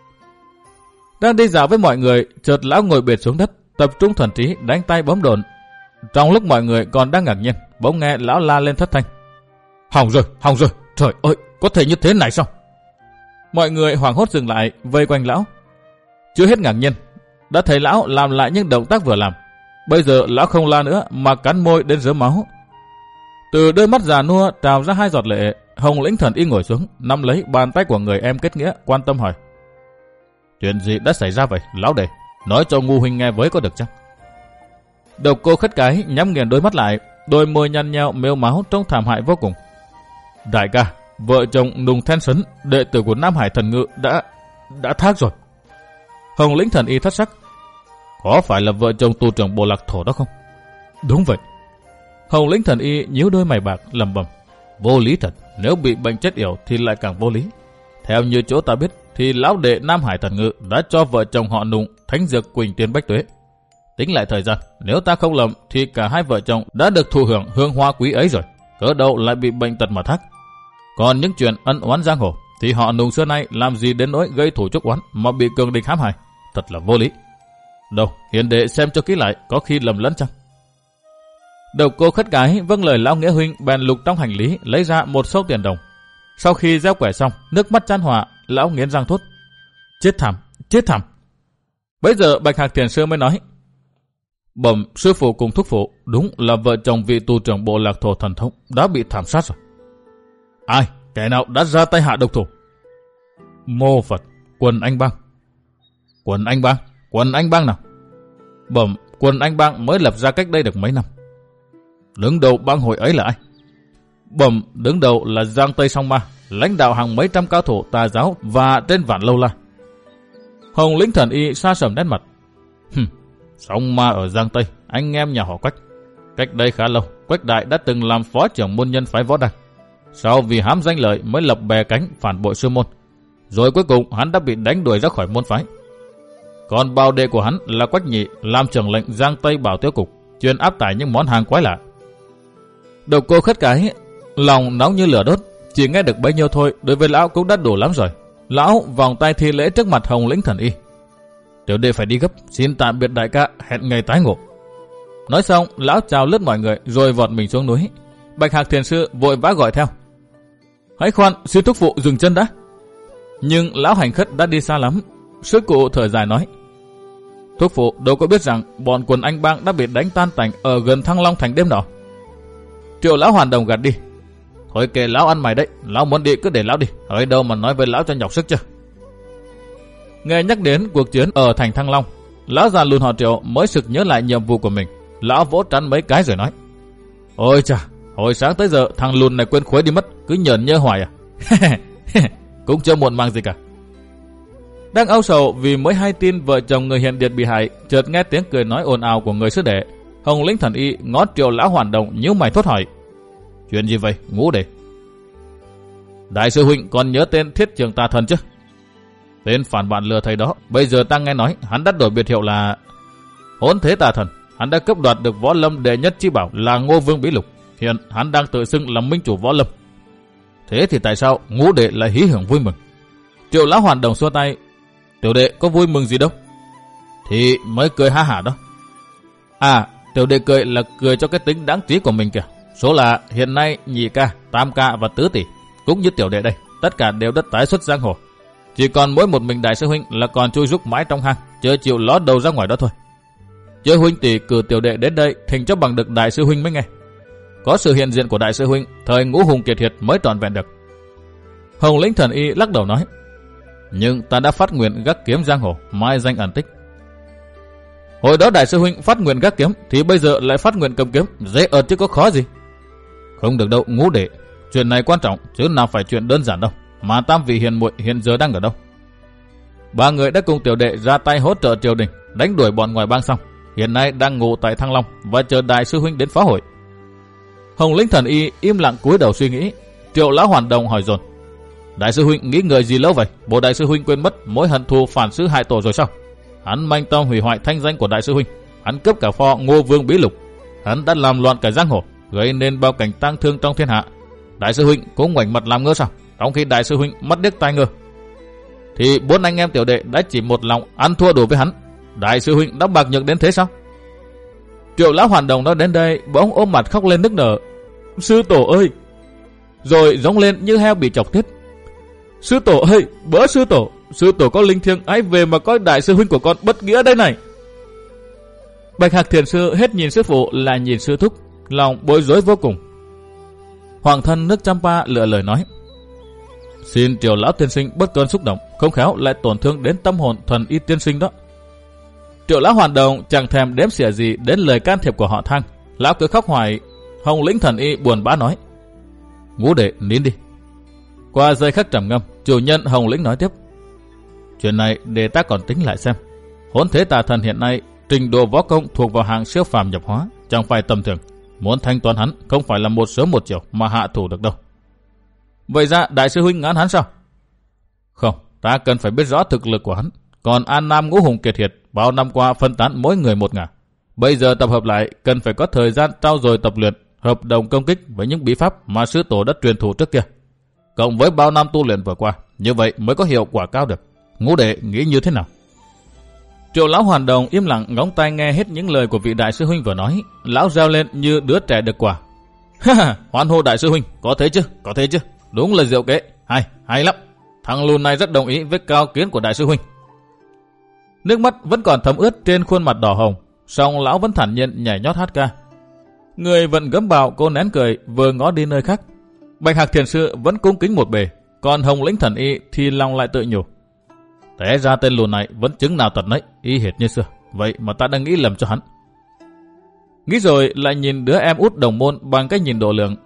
Đang đi dạo với mọi người, chợt lão ngồi bệt xuống đất, tập trung thần trí đánh tay bấm đồn. Trong lúc mọi người còn đang ngạc nhiên, bỗng nghe lão la lên thất thanh: "Hỏng rồi, hỏng rồi! Trời ơi, có thể như thế này sao?" Mọi người hoảng hốt dừng lại, vây quanh lão. Chưa hết ngạc nhiên, đã thấy lão làm lại những động tác vừa làm. Bây giờ lão không la nữa mà cắn môi đến rớm máu. Từ đôi mắt già nua trào ra hai giọt lệ. Hồng Lĩnh Thần Y ngồi xuống, nắm lấy bàn tay của người em kết nghĩa, quan tâm hỏi: "Chuyện gì đã xảy ra vậy, lão đệ? Nói cho ngu huynh nghe với có được chăng?" Độc Cô Khất Cái nhắm nghiền đôi mắt lại, đôi môi nhăn nheo mếu máu trông thảm hại vô cùng. "Đại ca, vợ chồng Nùng Then Sấn, đệ tử của Nam Hải Thần Ngự đã đã thác rồi." Hồng Lĩnh Thần Y thất sắc: "Có phải là vợ chồng tu trưởng bộ lạc thổ đó không?" "Đúng vậy." Hồng Lĩnh Thần Y nhíu đôi mày bạc lẩm bẩm: "Vô lý thật, nếu bị bệnh chết yểu thì lại càng vô lý. Theo như chỗ ta biết thì lão đệ Nam Hải Thần Ngự đã cho vợ chồng họ Nùng thánh dược Quỳnh Tiên Bách Tuế. Tính lại thời gian, nếu ta không lầm thì cả hai vợ chồng đã được thụ hưởng hương hoa quý ấy rồi, cớ đâu lại bị bệnh tật mà thác. Còn những chuyện ân oán giang hồ thì họ Nùng xưa nay làm gì đến nỗi gây thủ chuốc oán mà bị cường địch hãm hại, thật là vô lý. Đâu, hiền đệ xem cho kỹ lại, có khi lầm lẫn chăng?" Độc Cô Khất Cái vâng lời lão nghĩa huynh, bèn lục trong hành lý lấy ra một sâu tiền đồng. Sau khi gieo quẻ xong, nước mắt chan hòa, lão nghiến răng thốt: "Chết thảm, chết thảm!" Bấy giờ Bạch Hạc Thiền Sư mới nói: "Bẩm sư phụ cùng thúc phụ, đúng là vợ chồng vị tu trưởng bộ lạc thổ thần thông đã bị thảm sát rồi." "Ai, kẻ nào đã ra tay hạ độc thủ?" "Mô Phật, Quần Anh Bang." "Quần Anh Bang? Quần Anh Bang nào?" "Bẩm, Quần Anh Bang mới lập ra cách đây được mấy năm." "Đứng đầu bang hội ấy là ai?" "Bẩm, đứng đầu là Giang Tây Song Ma, lãnh đạo hàng mấy trăm cao thủ tà giáo và trên vạn lâu la." Hồng Lĩnh Thần Y sa sầm nét mặt: "Hừm, Song Ma ở Giang Tây, anh em nhà họ Quách. Cách đây khá lâu, Quách Đại đã từng làm phó trưởng môn nhân phái Võ Đăng. sau vì hám danh lợi mới lập bè cánh phản bội sư môn. Rồi cuối cùng hắn đã bị đánh đuổi ra khỏi môn phái. Còn bảo đệ của hắn là Quách Nhị làm trưởng lệnh Giang Tây Bảo Tiêu Cục, chuyên áp tải những món hàng quái lạ. Độc Cô Khất Cái lòng nóng như lửa đốt, chỉ nghe được bấy nhiêu thôi đối với lão cũng đã đủ lắm rồi. Lão vòng tay thi lễ trước mặt Hồng Lĩnh Thần Y. Tiểu đệ phải đi gấp, xin tạm biệt đại ca, hẹn ngày tái ngộ. Nói xong, lão chào lướt mọi người rồi vọt mình xuống núi. Bạch Hạc Thiền Sư vội vã gọi theo. Hãy khoan, xin thúc phụ dừng chân đã. Nhưng lão hành khất đã đi xa lắm. Sư cụ thở dài nói: Thúc phụ đâu có biết rằng bọn quần anh bang đã bị đánh tan tành ở gần Thăng Long Thành đêm đó. Triệu lão Hoàn Đồng gạt đi. Thôi kệ lão ăn mày đấy, lão muốn đi cứ để lão đi, ở đâu mà nói với lão cho nhọc sức chứ. Nghe nhắc đến cuộc chiến ở thành Thăng Long, lão già lùn họ Triệu mới sực nhớ lại nhiệm vụ của mình. Lão vỗ trán mấy cái rồi nói: Ôi chà, hồi sáng tới giờ thằng lùn này quên khuấy đi mất, cứ nhởn nhơ hoài à. Cũng chưa muộn màng gì cả. Đang âu sầu vì mới hay tin vợ chồng người hiền điệt bị hại, chợt nghe tiếng cười nói ồn ào của người sư đệ. Hồng Lĩnh Thần Y ngó Triệu lão Hoàn Đồng nhíu mày thốt hỏi: Chuyện gì vậy, Ngũ đệ? Đại sư huynh còn nhớ tên Thiết Trường Tà Thần chứ? Tên phản bạn lừa thầy đó, bây giờ ta nghe nói hắn đã đổi biệt hiệu là Hỗn Thế Tà Thần. Hắn đã cấp đoạt được võ lâm đệ nhất chi bảo là Ngô Vương Bí Lục. Hiện hắn đang tự xưng là minh chủ võ lâm. Thế thì tại sao Ngũ đệ lại hí hưởng vui mừng? Triệu lão Hoàn Đồng xua tay: Tiểu đệ có vui mừng gì đâu, thì mới cười ha hả đó. À, tiểu đệ cười là cười cho cái tính đáng trí của mình kìa. Số là hiện nay nhị ca, tam ca và tứ tỷ cũng như tiểu đệ đây, tất cả đều đất tái xuất giang hồ. Chỉ còn mỗi một mình đại sư huynh là còn chui rúc mãi trong hang, chưa chịu ló đầu ra ngoài đó thôi. Chứ huynh tỷ cử tiểu đệ đến đây thỉnh cho bằng được đại sư huynh mới nghe. Có sự hiện diện của đại sư huynh, thời ngũ hùng kiệt hiệt mới trọn vẹn được. Hồng Lĩnh Thần Y lắc đầu nói: Nhưng ta đã phát nguyện gác kiếm giang hồ, mai danh ẩn tích. Hồi đó đại sư huynh phát nguyện gác kiếm, thì bây giờ lại phát nguyện cầm kiếm, dễ ợt chứ có khó gì. Không được đâu Ngũ đệ, chuyện này quan trọng chứ nào phải chuyện đơn giản đâu. Mà tam vị hiền muội hiện giờ đang ở đâu? Ba người đã cùng tiểu đệ ra tay hỗ trợ triều đình đánh đuổi bọn ngoài bang xong, hiện nay đang ngủ tại Thăng Long và chờ đại sư huynh đến phá hội. Hồng Lĩnh Thần Y im lặng cúi đầu suy nghĩ. Triệu lão Hoàn Đồng hỏi dồn: Đại sư huynh nghĩ ngợi gì lâu vậy? Bộ đại sư huynh quên mất mối hận thù phản xứ hại tổ rồi sao? Hắn manh tâm hủy hoại thanh danh của đại sư huynh, hắn cướp cả pho Ngô Vương Bí Lục, hắn đã làm loạn cả giang hồ, gây nên bao cảnh tang thương trong thiên hạ. Đại sư huynh cũng ngoảnh mặt làm ngơ sao? Trong khi đại sư huynh mắt điếc tai ngơ, thì bốn anh em tiểu đệ đã chỉ một lòng ăn thua đủ với hắn. Đại sư huynh đã bạc nhược đến thế sao? Triệu lão Hoàn Đồng nói đến đây, bỗng ôm mặt khóc lên nức nở: Sư tổ ơi! Rồi giống lên như heo bị chọc tiết: Sư tổ ơi, bỡ sư tổ, sư tổ có linh thiêng ái về mà coi đại sư huynh của con bất nghĩa đây này. Bạch Hạc Thiền Sư hết nhìn sư phụ là nhìn sư thúc, lòng bối rối vô cùng. Hoàng thân nước Champa lựa lời nói: Xin Triệu lão tiên sinh bất cơn xúc động, không khéo lại tổn thương đến tâm hồn thần y tiên sinh đó. Triệu lão Hoàn Đồng chẳng thèm đếm xỉa gì đến lời can thiệp của họ Thang, lão cứ khóc hoài. Hồng Lĩnh Thần Y buồn bã nói: Ngũ đệ nín đi. Qua giây khắc trầm ngâm, chủ nhân Hồng Lĩnh nói tiếp: Chuyện này để ta còn tính lại xem. Hỗn Thế Tà Thần hiện nay trình độ võ công thuộc vào hàng siêu phàm nhập hóa, chẳng phải tầm thường. Muốn thanh toán hắn không phải là một sớm một chiều mà hạ thủ được đâu. Vậy ra đại sư huynh ngán hắn sao? Không, ta cần phải biết rõ thực lực của hắn. Còn An Nam ngũ hùng kiệt hiệt bao năm qua phân tán mỗi người một ngả, bây giờ tập hợp lại cần phải có thời gian trau dồi tập luyện, hợp đồng công kích với những bí pháp mà sư tổ đã truyền thụ trước kia, cộng với bao năm tu luyện vừa qua, như vậy mới có hiệu quả cao được. Ngũ đệ nghĩ như thế nào? Triệu lão Hoàn Đồng im lặng ngóng tai nghe hết những lời của vị đại sư huynh vừa nói. Lão reo lên như đứa trẻ được quả: Ha, hoan hô đại sư huynh, có thế chứ, có thế chứ, đúng là diệu kế, hay, hay lắm. Thằng lùn này rất đồng ý với cao kiến của đại sư huynh. Nước mắt vẫn còn thấm ướt trên khuôn mặt đỏ hồng, song lão vẫn thản nhiên nhảy nhót hát ca. Người vẫn gấm bạo cô nén cười, vừa ngó đi nơi khác. Bạch Hạc Thiền Sư vẫn cung kính một bề, còn Hồng Lĩnh Thần Y thì lòng lại tự nhủ: Té ra tên lùn này vẫn chứng nào tật nấy, y hệt như xưa, vậy mà ta đang nghĩ lầm cho hắn. Nghĩ rồi lại nhìn đứa em út đồng môn bằng cách nhìn độ lượng.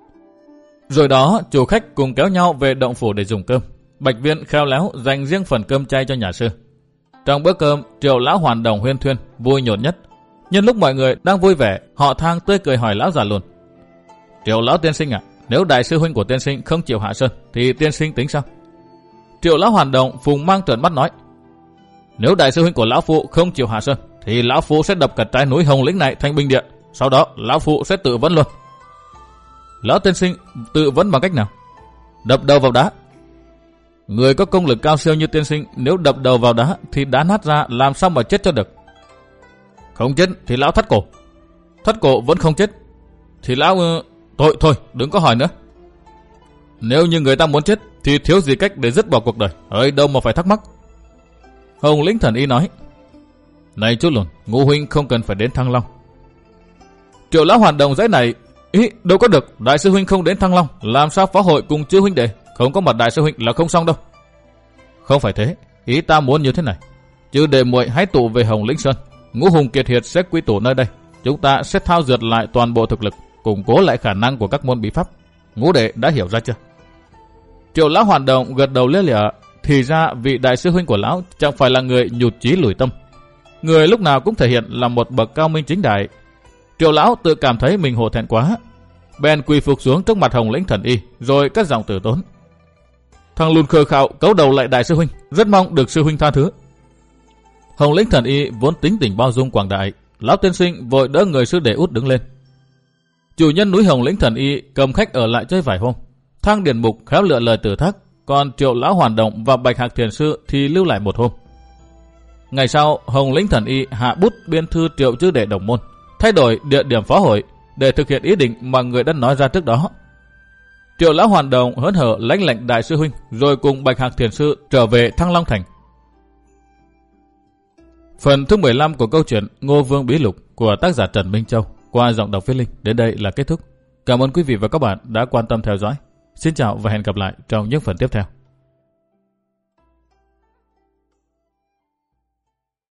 Rồi đó chủ khách cùng kéo nhau về động phủ để dùng cơm. Bạch Viên khéo léo dành riêng phần cơm chay cho nhà sư. Trong bữa cơm, Triệu lão Hoàn Đồng huyên thuyên vui nhộn nhất. Nhân lúc mọi người đang vui vẻ, họ Thang tươi cười hỏi lão già lùn: Triệu lão tiên sinh ạ, à, Nếu đại sư huynh của tiên sinh không chịu hạ sơn thì tiên sinh tính sao? Triệu lão hoàn động phùng mang trợn mắt nói. Nếu đại sư huynh của lão phụ không chịu hạ sơn thì lão phụ sẽ đập cả trái núi Hồng Lĩnh này thành binh địa. Sau đó lão phụ sẽ tự vấn luôn. Lão tiên sinh tự vấn bằng cách nào? Đập đầu vào đá. Người có công lực cao siêu như tiên sinh, nếu đập đầu vào đá thì đá nát ra, làm sao mà chết cho được? Không chết thì lão thắt cổ. Thắt cổ vẫn không chết thì lão... Thôi thôi đừng có hỏi nữa. Nếu như người ta muốn chết thì thiếu gì cách để dứt bỏ cuộc đời, ở đâu mà phải thắc mắc. Hồng Lĩnh Thần Y nói. Này chú lùn, Ngũ huynh không cần phải đến Thăng Long. Triệu lão hoàn động dãy này. Ý đâu có được, đại sư huynh không đến Thăng Long, làm sao phá hội cùng chư huynh đệ? Không có mặt đại sư huynh là không xong đâu. Không phải thế, ý ta muốn như thế này. Chư đệ muội hãy tụ về Hồng Lĩnh Sơn, Ngũ hùng kiệt hiệt sẽ quy tụ nơi đây. Chúng ta sẽ thao dượt lại toàn bộ thực lực, củng cố lại khả năng của các môn bí pháp. Ngũ đệ đã hiểu ra chưa? Triệu lão hoàn động gật đầu lia lịa. Thì ra vị đại sư huynh của lão chẳng phải là người nhụt chí lùi tâm, người lúc nào cũng thể hiện là một bậc cao minh chính đại. Triệu lão tự cảm thấy mình hổ thẹn quá, bèn quỳ phục xuống trước mặt Hồng Lĩnh Thần Y, rồi cất giọng từ tốn. Thằng lùn khờ khạo cấu đầu lại đại sư huynh, rất mong được sư huynh tha thứ. Hồng Lĩnh Thần Y vốn tính tình bao dung quảng đại, lão tiên sinh vội đỡ người sư đệ út đứng lên. Chủ nhân núi Hồng Lĩnh Thần Y cầm khách ở lại chơi vài hôm. Thang Điền Mục khéo lựa lời từ thác, còn Triệu lão hoàn động và Bạch Hạc Thiền sư thì lưu lại một hôm. Ngày sau, Hồng Lĩnh Thần Y hạ bút biên thư triệu chư đệ đồng môn, thay đổi địa điểm phá hội để thực hiện ý định mà người đã nói ra trước đó. Triệu lão hoàn động hớn hở lãnh lệnh đại sư huynh, rồi cùng Bạch Hạc Thiền sư trở về Thăng Long thành. Phần thứ mười lăm của câu chuyện Ngô Vương Bí Lục của tác giả Trần Minh Châu qua giọng đọc Viết Linh đến đây là kết thúc. Cảm ơn quý vị và các bạn đã quan tâm theo dõi. Xin chào và hẹn gặp lại trong những phần tiếp theo.